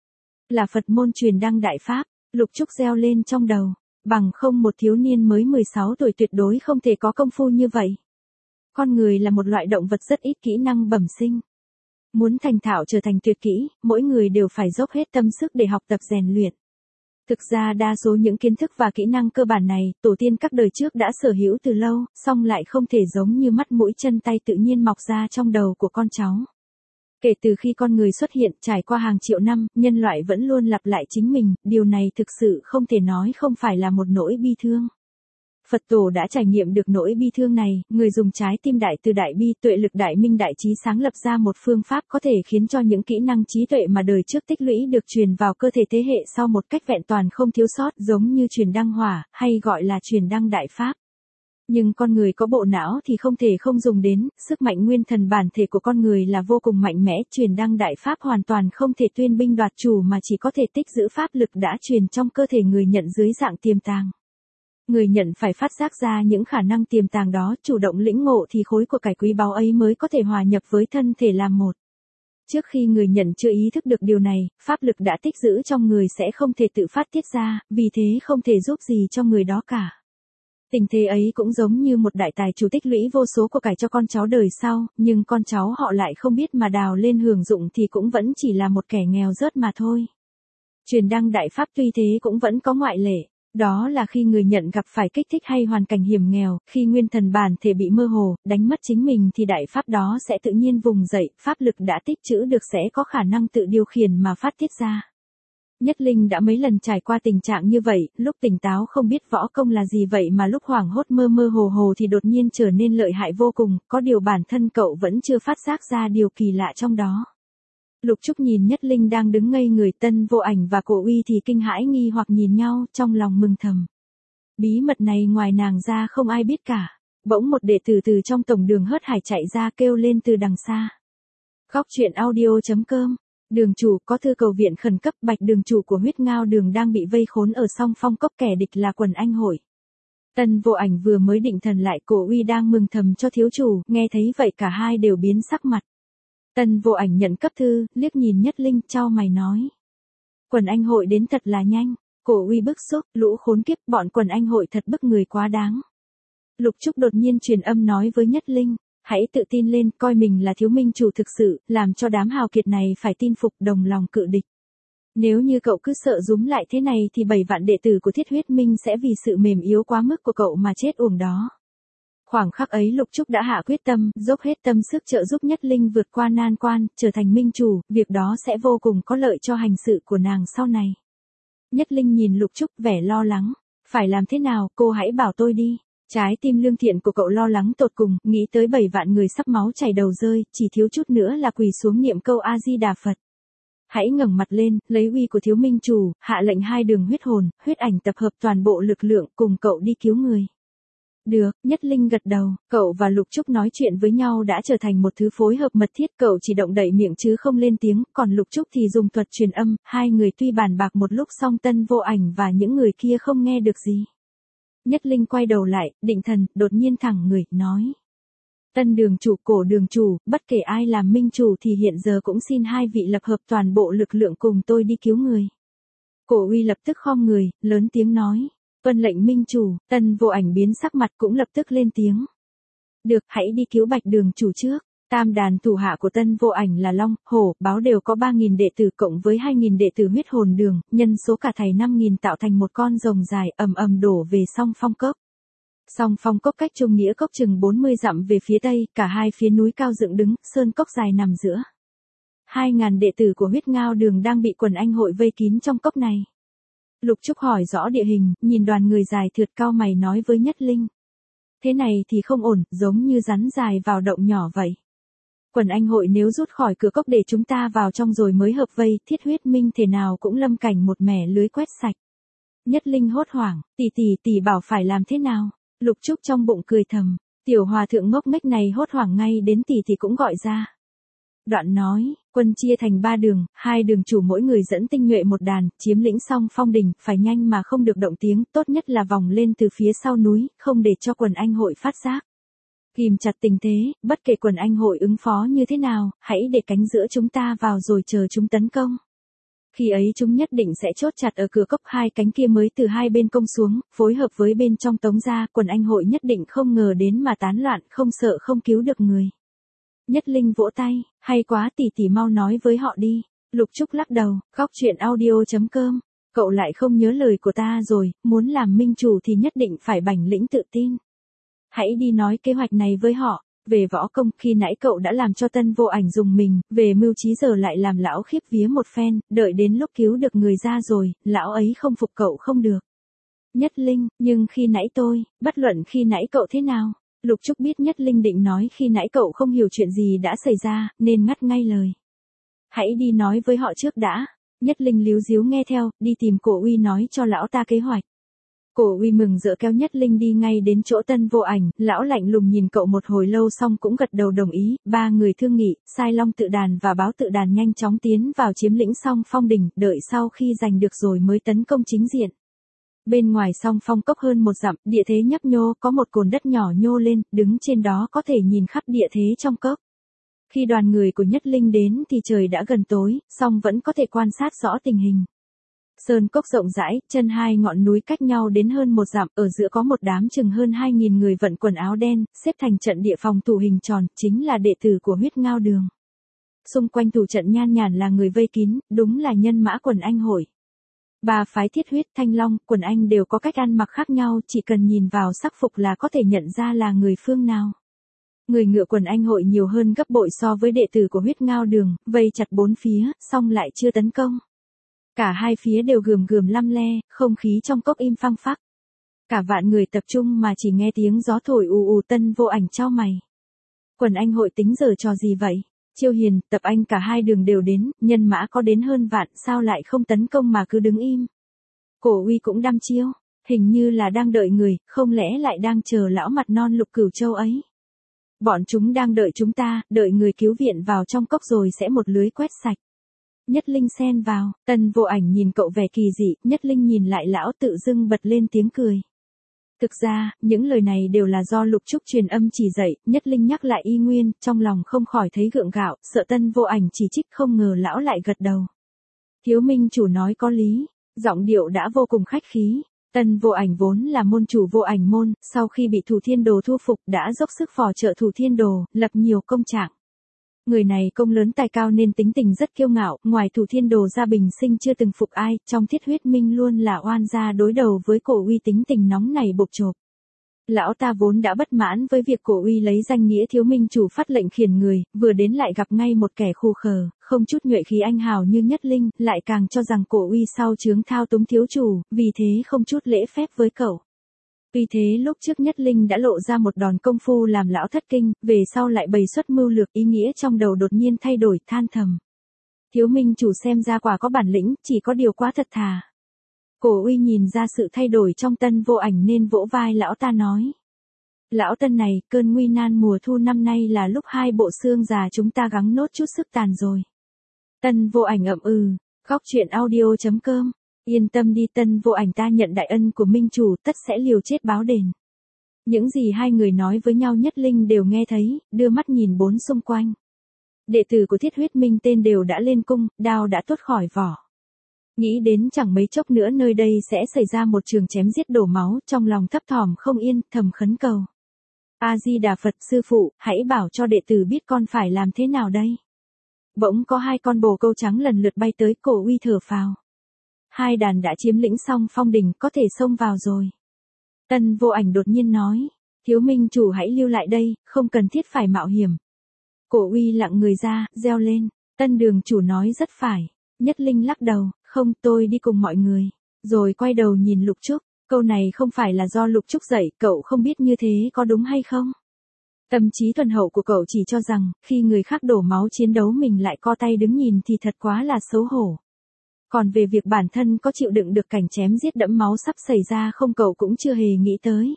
A: Là Phật môn truyền đăng đại pháp, Lục Trúc reo lên trong đầu. Bằng không một thiếu niên mới 16 tuổi tuyệt đối không thể có công phu như vậy. Con người là một loại động vật rất ít kỹ năng bẩm sinh. Muốn thành thạo trở thành tuyệt kỹ, mỗi người đều phải dốc hết tâm sức để học tập rèn luyện. Thực ra đa số những kiến thức và kỹ năng cơ bản này, tổ tiên các đời trước đã sở hữu từ lâu, song lại không thể giống như mắt mũi chân tay tự nhiên mọc ra trong đầu của con cháu. Kể từ khi con người xuất hiện trải qua hàng triệu năm, nhân loại vẫn luôn lặp lại chính mình, điều này thực sự không thể nói không phải là một nỗi bi thương. Phật tổ đã trải nghiệm được nỗi bi thương này, người dùng trái tim đại từ đại bi, tuệ lực đại minh đại trí sáng lập ra một phương pháp có thể khiến cho những kỹ năng trí tuệ mà đời trước tích lũy được truyền vào cơ thể thế hệ sau một cách vẹn toàn không thiếu sót, giống như truyền đăng hỏa, hay gọi là truyền đăng đại pháp. Nhưng con người có bộ não thì không thể không dùng đến, sức mạnh nguyên thần bản thể của con người là vô cùng mạnh mẽ, truyền đăng đại pháp hoàn toàn không thể tuyên binh đoạt chủ mà chỉ có thể tích giữ pháp lực đã truyền trong cơ thể người nhận dưới dạng tiềm tàng. Người nhận phải phát giác ra những khả năng tiềm tàng đó, chủ động lĩnh ngộ thì khối của cải quý báu ấy mới có thể hòa nhập với thân thể làm một. Trước khi người nhận chưa ý thức được điều này, pháp lực đã tích giữ trong người sẽ không thể tự phát tiết ra, vì thế không thể giúp gì cho người đó cả. Tình thế ấy cũng giống như một đại tài chủ tích lũy vô số của cải cho con cháu đời sau, nhưng con cháu họ lại không biết mà đào lên hưởng dụng thì cũng vẫn chỉ là một kẻ nghèo rớt mà thôi. Truyền đăng đại pháp tuy thế cũng vẫn có ngoại lệ. Đó là khi người nhận gặp phải kích thích hay hoàn cảnh hiểm nghèo, khi nguyên thần bản thể bị mơ hồ, đánh mất chính mình thì đại pháp đó sẽ tự nhiên vùng dậy, pháp lực đã tích trữ được sẽ có khả năng tự điều khiển mà phát tiết ra. Nhất Linh đã mấy lần trải qua tình trạng như vậy, lúc tỉnh táo không biết võ công là gì vậy mà lúc hoảng hốt mơ mơ hồ hồ thì đột nhiên trở nên lợi hại vô cùng, có điều bản thân cậu vẫn chưa phát giác ra điều kỳ lạ trong đó. Lục Trúc nhìn Nhất Linh đang đứng ngây người, Tân Vô Ảnh và Cổ Uy thì kinh hãi nghi hoặc nhìn nhau, trong lòng mừng thầm. Bí mật này ngoài nàng ra không ai biết cả. Bỗng một đệ tử từ trong tổng đường hớt hải chạy ra kêu lên từ đằng xa. Góc truyện audio.com. Đường chủ có thư cầu viện khẩn cấp, Bạch đường chủ của Huyết Ngao đường đang bị vây khốn ở song phong cốc, kẻ địch là Quần Anh Hội. Tân Vô Ảnh vừa mới định thần lại, Cổ Uy đang mừng thầm cho thiếu chủ, nghe thấy vậy cả hai đều biến sắc mặt. Tân Vô Ảnh nhận cấp thư, liếc nhìn Nhất Linh, chau mày nói. Quần Anh Hội đến thật là nhanh. Cổ Uy bức xúc, lũ khốn kiếp, bọn Quần Anh Hội thật bức người quá đáng. Lục Trúc đột nhiên truyền âm nói với Nhất Linh, hãy tự tin lên, coi mình là thiếu minh chủ thực sự, làm cho đám hào kiệt này phải tin phục, đồng lòng cự địch. Nếu như cậu cứ sợ rúm lại thế này thì 7 vạn đệ tử của Thiết Huyết Minh sẽ vì sự mềm yếu quá mức của cậu mà chết uổng đó. Khoảng khắc ấy Lục Trúc đã hạ quyết tâm, dốc hết tâm sức trợ giúp Nhất Linh vượt qua nan quan, trở thành minh chủ, việc đó sẽ vô cùng có lợi cho hành sự của nàng sau này. Nhất Linh nhìn Lục Trúc vẻ lo lắng. Phải làm thế nào, cô hãy bảo tôi đi. Trái tim lương thiện của cậu lo lắng tột cùng, nghĩ tới 7 vạn người sắp máu chảy đầu rơi, chỉ thiếu chút nữa là quỳ xuống niệm câu A-di-đà Phật. Hãy ngẩng mặt lên, lấy uy của thiếu minh chủ, hạ lệnh 2 đường huyết hồn, huyết ảnh tập hợp toàn bộ lực lượng cùng cậu đi cứu người. Được, Nhất Linh gật đầu, cậu và Lục Trúc nói chuyện với nhau đã trở thành một thứ phối hợp mật thiết, cậu chỉ động đậy miệng chứ không lên tiếng, còn Lục Trúc thì dùng thuật truyền âm, hai người tuy bàn bạc một lúc song Tân Vô Ảnh và những người kia không nghe được gì. Nhất Linh quay đầu lại, định thần, đột nhiên thẳng người, nói. Tân đường chủ, cổ đường chủ, bất kể ai làm minh chủ thì hiện giờ cũng xin hai vị lập hợp toàn bộ lực lượng cùng tôi đi cứu người. Cổ uy lập tức khom người, lớn tiếng nói. Tuân lệnh minh chủ, Tân Vô Ảnh biến sắc mặt cũng lập tức lên tiếng. Được, hãy đi cứu Bạch đường chủ trước. Tam đàn thủ hạ của Tân Vô Ảnh là Long, Hổ, Báo đều có 3.000 đệ tử cộng với 2.000 đệ tử huyết hồn đường, nhân số cả thầy 5.000 tạo thành một con rồng dài ầm ầm đổ về Song Phong Cốc. Song Phong Cốc cách Trung Nghĩa Cốc chừng 40 dặm về phía tây, cả hai phía núi cao dựng đứng, sơn cốc dài nằm giữa. 2.000 đệ tử của huyết ngao đường đang bị quần anh hội vây kín trong cốc này. Lục Trúc hỏi rõ địa hình, nhìn đoàn người dài thượt cao mày nói với Nhất Linh. Thế này thì không ổn, giống như rắn dài vào động nhỏ vậy. Quần anh hội nếu rút khỏi cửa cốc để chúng ta vào trong rồi mới hợp vây, Thiết Huyết Minh thể nào cũng lâm cảnh một mẻ lưới quét sạch. Nhất Linh hốt hoảng, tỷ bảo phải làm thế nào? Lục Trúc trong bụng cười thầm, tiểu hòa thượng ngốc nghếch này hốt hoảng ngay đến tỷ cũng gọi ra. Đoạn nói, quân chia thành 3 đường, 2 đường chủ mỗi người dẫn tinh nhuệ một đàn, chiếm lĩnh Song Phong đỉnh, phải nhanh mà không được động tiếng, tốt nhất là vòng lên từ phía sau núi, không để cho quần anh hội phát giác. Kìm chặt tình thế, bất kể quần anh hội ứng phó như thế nào, hãy để cánh giữa chúng ta vào rồi chờ chúng tấn công. Khi ấy chúng nhất định sẽ chốt chặt ở cửa cốc, hai cánh kia mới từ hai bên công xuống, phối hợp với bên trong tống ra, quần anh hội nhất định không ngờ đến mà tán loạn, không sợ không cứu được người. Nhất Linh vỗ tay, hay quá tỷ mau nói với họ đi. Lục Trúc lắc đầu, khóc chuyện audio.com, cậu lại không nhớ lời của ta rồi, muốn làm minh chủ thì nhất định phải bản lĩnh tự tin. Hãy đi nói kế hoạch này với họ. Về võ công, khi nãy cậu đã làm cho Tân Vô Ảnh dùng mình, về mưu trí giờ lại làm lão khiếp vía một phen, đợi đến lúc cứu được người ra rồi, lão ấy không phục cậu không được. Nhất Linh, nhưng khi nãy tôi, bất luận khi nãy cậu thế nào, Lục Trúc biết Nhất Linh định nói khi nãy cậu không hiểu chuyện gì đã xảy ra, nên ngắt ngay lời. Hãy đi nói với họ trước đã. Nhất Linh líu díu nghe theo, đi tìm Cổ Uy nói cho lão ta kế hoạch. Cổ Uy mừng rỡ kéo Nhất Linh đi ngay đến chỗ Tân Vô Ảnh, lão lạnh lùng nhìn cậu một hồi lâu xong cũng gật đầu đồng ý, 3 người thương nghị, sai Long tự đàn và Báo tự đàn nhanh chóng tiến vào chiếm lĩnh Song Phong đỉnh, đợi sau khi giành được rồi mới tấn công chính diện. Bên ngoài Song Phong Cốc hơn 1 dặm, địa thế nhấp nhô, có một cồn đất nhỏ nhô lên, đứng trên đó có thể nhìn khắp địa thế trong cốc. Khi đoàn người của Nhất Linh đến thì trời đã gần tối, song vẫn có thể quan sát rõ tình hình. Sơn cốc rộng rãi, chân hai ngọn núi cách nhau đến hơn 1 dặm, ở giữa có một đám chừng hơn 2.000 người vận quần áo đen, xếp thành trận địa phòng thủ hình tròn, chính là đệ tử của huyết ngao đường. Xung quanh thủ trận nhan nhản là người vây kín, đúng là nhân mã quần anh hội. 3 phái Thiết Huyết, Thanh Long, quần anh đều có cách ăn mặc khác nhau, chỉ cần nhìn vào sắc phục là có thể nhận ra là người phương nào. Người ngựa quần anh hội nhiều hơn gấp bội so với đệ tử của huyết ngao đường, vây chặt 4 phía, song lại chưa tấn công. Cả hai phía đều gườm lăm le, không khí trong cốc im phăng phắc. Cả vạn người tập trung mà chỉ nghe tiếng gió thổi ù ù. Tân Vô Ảnh chau mày. Quần anh hội tính giờ trò gì vậy? Chiêu Hiền, Tập Anh cả hai đường đều đến, nhân mã có đến hơn vạn, sao lại không tấn công mà cứ đứng im? Cổ Uy cũng đăm chiêu, hình như là đang đợi người, không lẽ lại đang chờ lão mặt non Lục Cửu Châu ấy? Bọn chúng đang đợi chúng ta, đợi người cứu viện vào trong cốc rồi sẽ một lưới quét sạch. Nhất Linh xen vào, Tân Vô Ảnh nhìn cậu vẻ kỳ dị, Nhất Linh nhìn lại lão tự dưng bật lên tiếng cười. Thực ra, những lời này đều là do Lục Trúc truyền âm chỉ dạy, Nhất Linh nhắc lại y nguyên, trong lòng không khỏi thấy gượng gạo, sợ Tân Vô Ảnh chỉ trích, không ngờ lão lại gật đầu. Thiếu minh chủ nói có lý, giọng điệu đã vô cùng khách khí. Tân Vô Ảnh vốn là môn chủ Vô Ảnh môn, sau khi bị Thủ Thiên Đồ thu phục đã dốc sức phò trợ Thủ Thiên Đồ, lập nhiều công trạng. Người này công lớn tài cao nên tính tình rất kiêu ngạo, ngoài Thủ Thiên Đồ ra bình sinh chưa từng phục ai, trong Thiết Huyết Minh luôn là oan gia đối đầu với Cổ Uy tính tình nóng này bộc chộp. Lão ta vốn đã bất mãn với việc Cổ Uy lấy danh nghĩa thiếu minh chủ phát lệnh khiển người, vừa đến lại gặp ngay một kẻ khù khờ, không chút nhuệ khí anh hào như Nhất Linh, lại càng cho rằng Cổ Uy sau chướng thao túng thiếu chủ, vì thế không chút lễ phép với cậu. Vì thế lúc trước Nhất Linh đã lộ ra một đòn công phu làm lão thất kinh, về sau lại bày xuất mưu lược, ý nghĩa trong đầu đột nhiên thay đổi, than thầm. Thiếu minh chủ xem ra quả có bản lĩnh, chỉ có điều quá thật thà. Cổ Uy nhìn ra sự thay đổi trong Tân Vô Ảnh nên vỗ vai lão ta nói. Lão Tân này, cơn nguy nan mùa thu năm nay là lúc hai bộ xương già chúng ta gắng nốt chút sức tàn rồi. Tân Vô Ảnh ậm ừ, góc truyện audio.com. Yên tâm đi Tân Vô Ảnh, ta nhận đại ân của minh chủ, tất sẽ liều chết báo đền. Những gì hai người nói với nhau Nhất Linh đều nghe thấy, đưa mắt nhìn bốn xung quanh. Đệ tử của Thiết Huyết Minh tên đều đã lên cung, đao đã tuốt khỏi vỏ. Nghĩ đến chẳng mấy chốc nữa nơi đây sẽ xảy ra một trường chém giết đổ máu, trong lòng thấp thỏm không yên, thầm khấn cầu. A-di-đà Phật, sư phụ, hãy bảo cho đệ tử biết con phải làm thế nào đây. Bỗng có hai con bồ câu trắng lần lượt bay tới, Cổ Uy thở phào. Hai đàn đã chiếm lĩnh xong phong đỉnh, có thể xông vào rồi. Tân Vô Ảnh đột nhiên nói, thiếu minh chủ hãy lưu lại đây, không cần thiết phải mạo hiểm. Cổ Uy lặng người ra, reo lên, Tân đường chủ nói rất phải. Nhất Linh lắc đầu, không, tôi đi cùng mọi người. Rồi quay đầu nhìn Lục Trúc, câu này không phải là do Lục Trúc dạy, cậu không biết như thế có đúng hay không? Tâm trí thuần hậu của cậu chỉ cho rằng, khi người khác đổ máu chiến đấu mình lại co tay đứng nhìn thì thật quá là xấu hổ. Còn về việc bản thân có chịu đựng được cảnh chém giết đẫm máu sắp xảy ra không, cậu cũng chưa hề nghĩ tới.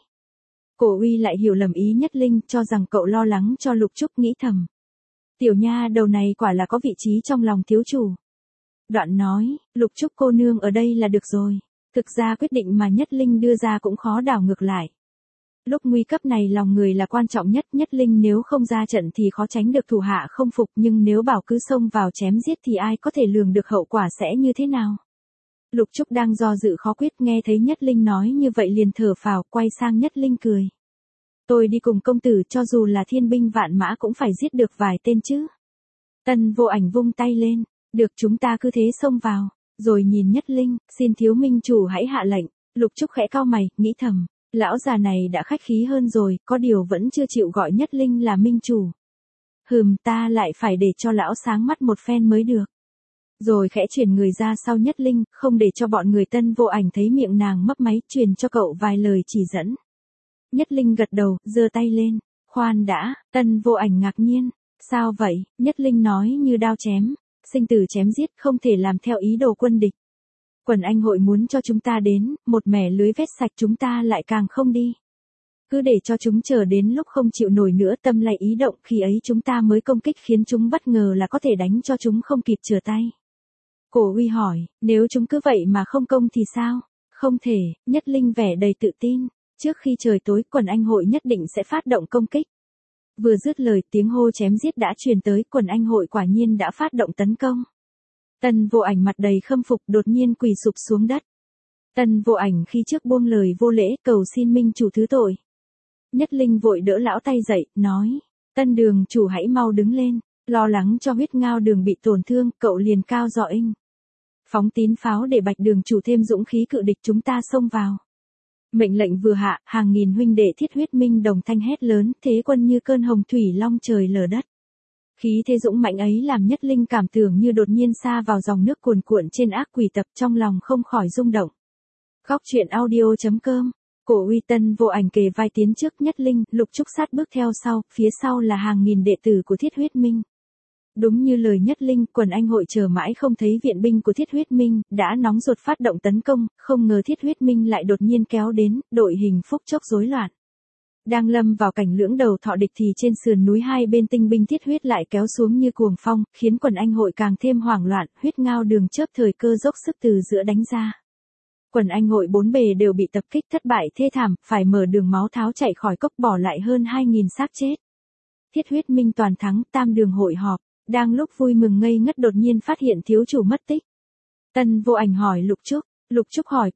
A: Cổ Uy lại hiểu lầm ý Nhất Linh, cho rằng cậu lo lắng cho Lục Trúc, nghĩ thầm. Tiểu nha đầu này quả là có vị trí trong lòng thiếu chủ. Đoạn nói, Lục Trúc cô nương ở đây là được rồi. Thực ra quyết định mà Nhất Linh đưa ra cũng khó đảo ngược lại. Lúc nguy cấp này lòng người là quan trọng nhất, Nhất Linh nếu không ra trận thì khó tránh được thủ hạ không phục, nhưng nếu bảo cứ xông vào chém giết thì ai có thể lường được hậu quả sẽ như thế nào. Lục Trúc đang do dự khó quyết, nghe thấy Nhất Linh nói như vậy liền thở phào, quay sang Nhất Linh cười. Tôi đi cùng công tử, cho dù là thiên binh vạn mã cũng phải giết được vài tên chứ. Tân Vô Ảnh vung tay lên, được, chúng ta cứ thế xông vào. Rồi nhìn Nhất Linh, xin thiếu minh chủ hãy hạ lệnh. Lục Trúc khẽ cau mày, nghĩ thầm, lão già này đã khách khí hơn rồi, có điều vẫn chưa chịu gọi Nhất Linh là minh chủ. Ta lại phải để cho lão sáng mắt một phen mới được. Rồi khẽ chuyển người ra sau Nhất Linh, không để cho bọn người Tân Vô Ảnh thấy miệng nàng mấp máy, truyền cho cậu vài lời chỉ dẫn. Nhất Linh gật đầu, giơ tay lên. Khoan đã, Tân Vô Ảnh ngạc nhiên. Sao vậy? Nhất Linh nói như đao chém. Sinh tử chém giết, không thể làm theo ý đồ quân địch. Quần anh hội muốn cho chúng ta đến, một mẻ lưới vét sạch chúng ta lại càng không đi. Cứ để cho chúng chờ đến lúc không chịu nổi nữa tâm lại ý động, khi ấy chúng ta mới công kích khiến chúng bất ngờ là có thể đánh cho chúng không kịp trở tay. Cổ Uy hỏi, nếu chúng cứ vậy mà không công thì sao? Không thể, Nhất Linh vẻ đầy tự tin. Trước khi trời tối, quần anh hội nhất định sẽ phát động công kích. Vừa dứt lời, tiếng hô chém giết đã truyền tới, quần anh hội quả nhiên đã phát động tấn công. Tân Vô Ảnh mặt đầy khâm phục, đột nhiên quỳ sụp xuống đất. Tân Vô Ảnh khi trước buông lời vô lễ, cầu xin minh chủ thứ tội. Nhất Linh vội đỡ lão tay dậy, nói, Tân đường chủ hãy mau đứng lên. Lo lắng cho huyết ngao đường bị tổn thương, cậu liền cao giọng inh. Phóng tín pháo để Bạch đường chủ thêm dũng khí cự địch, chúng ta xông vào. Mệnh lệnh vừa hạ, hàng nghìn huynh đệ Thiết Huyết Minh đồng thanh hét lớn, thế quân như cơn hồng thủy long trời lở đất. Khí thế dũng mạnh ấy làm Nhất Linh cảm tưởng như đột nhiên sa vào dòng nước cuồn cuộn trên ác quỷ tập, trong lòng không khỏi rung động. Góc truyện audio.com. Cổ Uy Tân Vô Ảnh kề vai tiến trước Nhất Linh, Lục Trúc sát bước theo sau, phía sau là hàng nghìn đệ tử của Thiết Huyết Minh. Đúng như lời Nhất Linh, quần anh hội chờ mãi không thấy viện binh của Thiết Huyết Minh, đã nóng ruột phát động tấn công, không ngờ Thiết Huyết Minh lại đột nhiên kéo đến, đội hình phút chốc rối loạn. Đang lâm vào cảnh lưỡng đầu thọ địch thì trên sườn núi hai bên tinh binh Thiết Huyết lại kéo xuống như cuồng phong, khiến quần anh hội càng thêm hoảng loạn, huyết ngao đường chớp thời cơ dốc sức từ giữa đánh ra. Quần anh hội bốn bề đều bị tập kích thất bại thê thảm, phải mở đường máu tháo chạy khỏi cốc, bỏ lại hơn 2.000 xác chết. Thiết Huyết Minh toàn thắng, tam đường hội họp. Đang lúc vui mừng ngây ngất đột nhiên phát hiện thiếu chủ mất tích. Tân Vô Ảnh hỏi Lục Trúc hỏi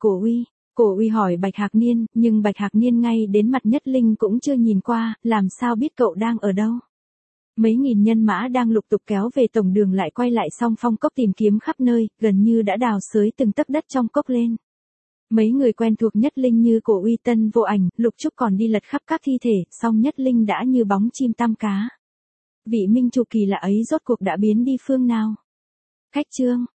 A: Cổ Uy hỏi Bạch Hạc Niên, nhưng Bạch Hạc Niên ngay đến mặt Nhất Linh cũng chưa nhìn qua, làm sao biết cậu đang ở đâu. Mấy nghìn nhân mã đang lục tục kéo về tổng đường lại quay lại song phong cốc tìm kiếm khắp nơi, gần như đã đào xới từng tấc đất trong cốc lên. Mấy người quen thuộc Nhất Linh như Cổ Uy Tân vô ảnh, Lục Trúc còn đi lật khắp các thi thể, song Nhất Linh đã như bóng chim tăm cá. Vị minh chủ kỳ lạ ấy rốt cuộc đã biến đi phương nào? Khách chương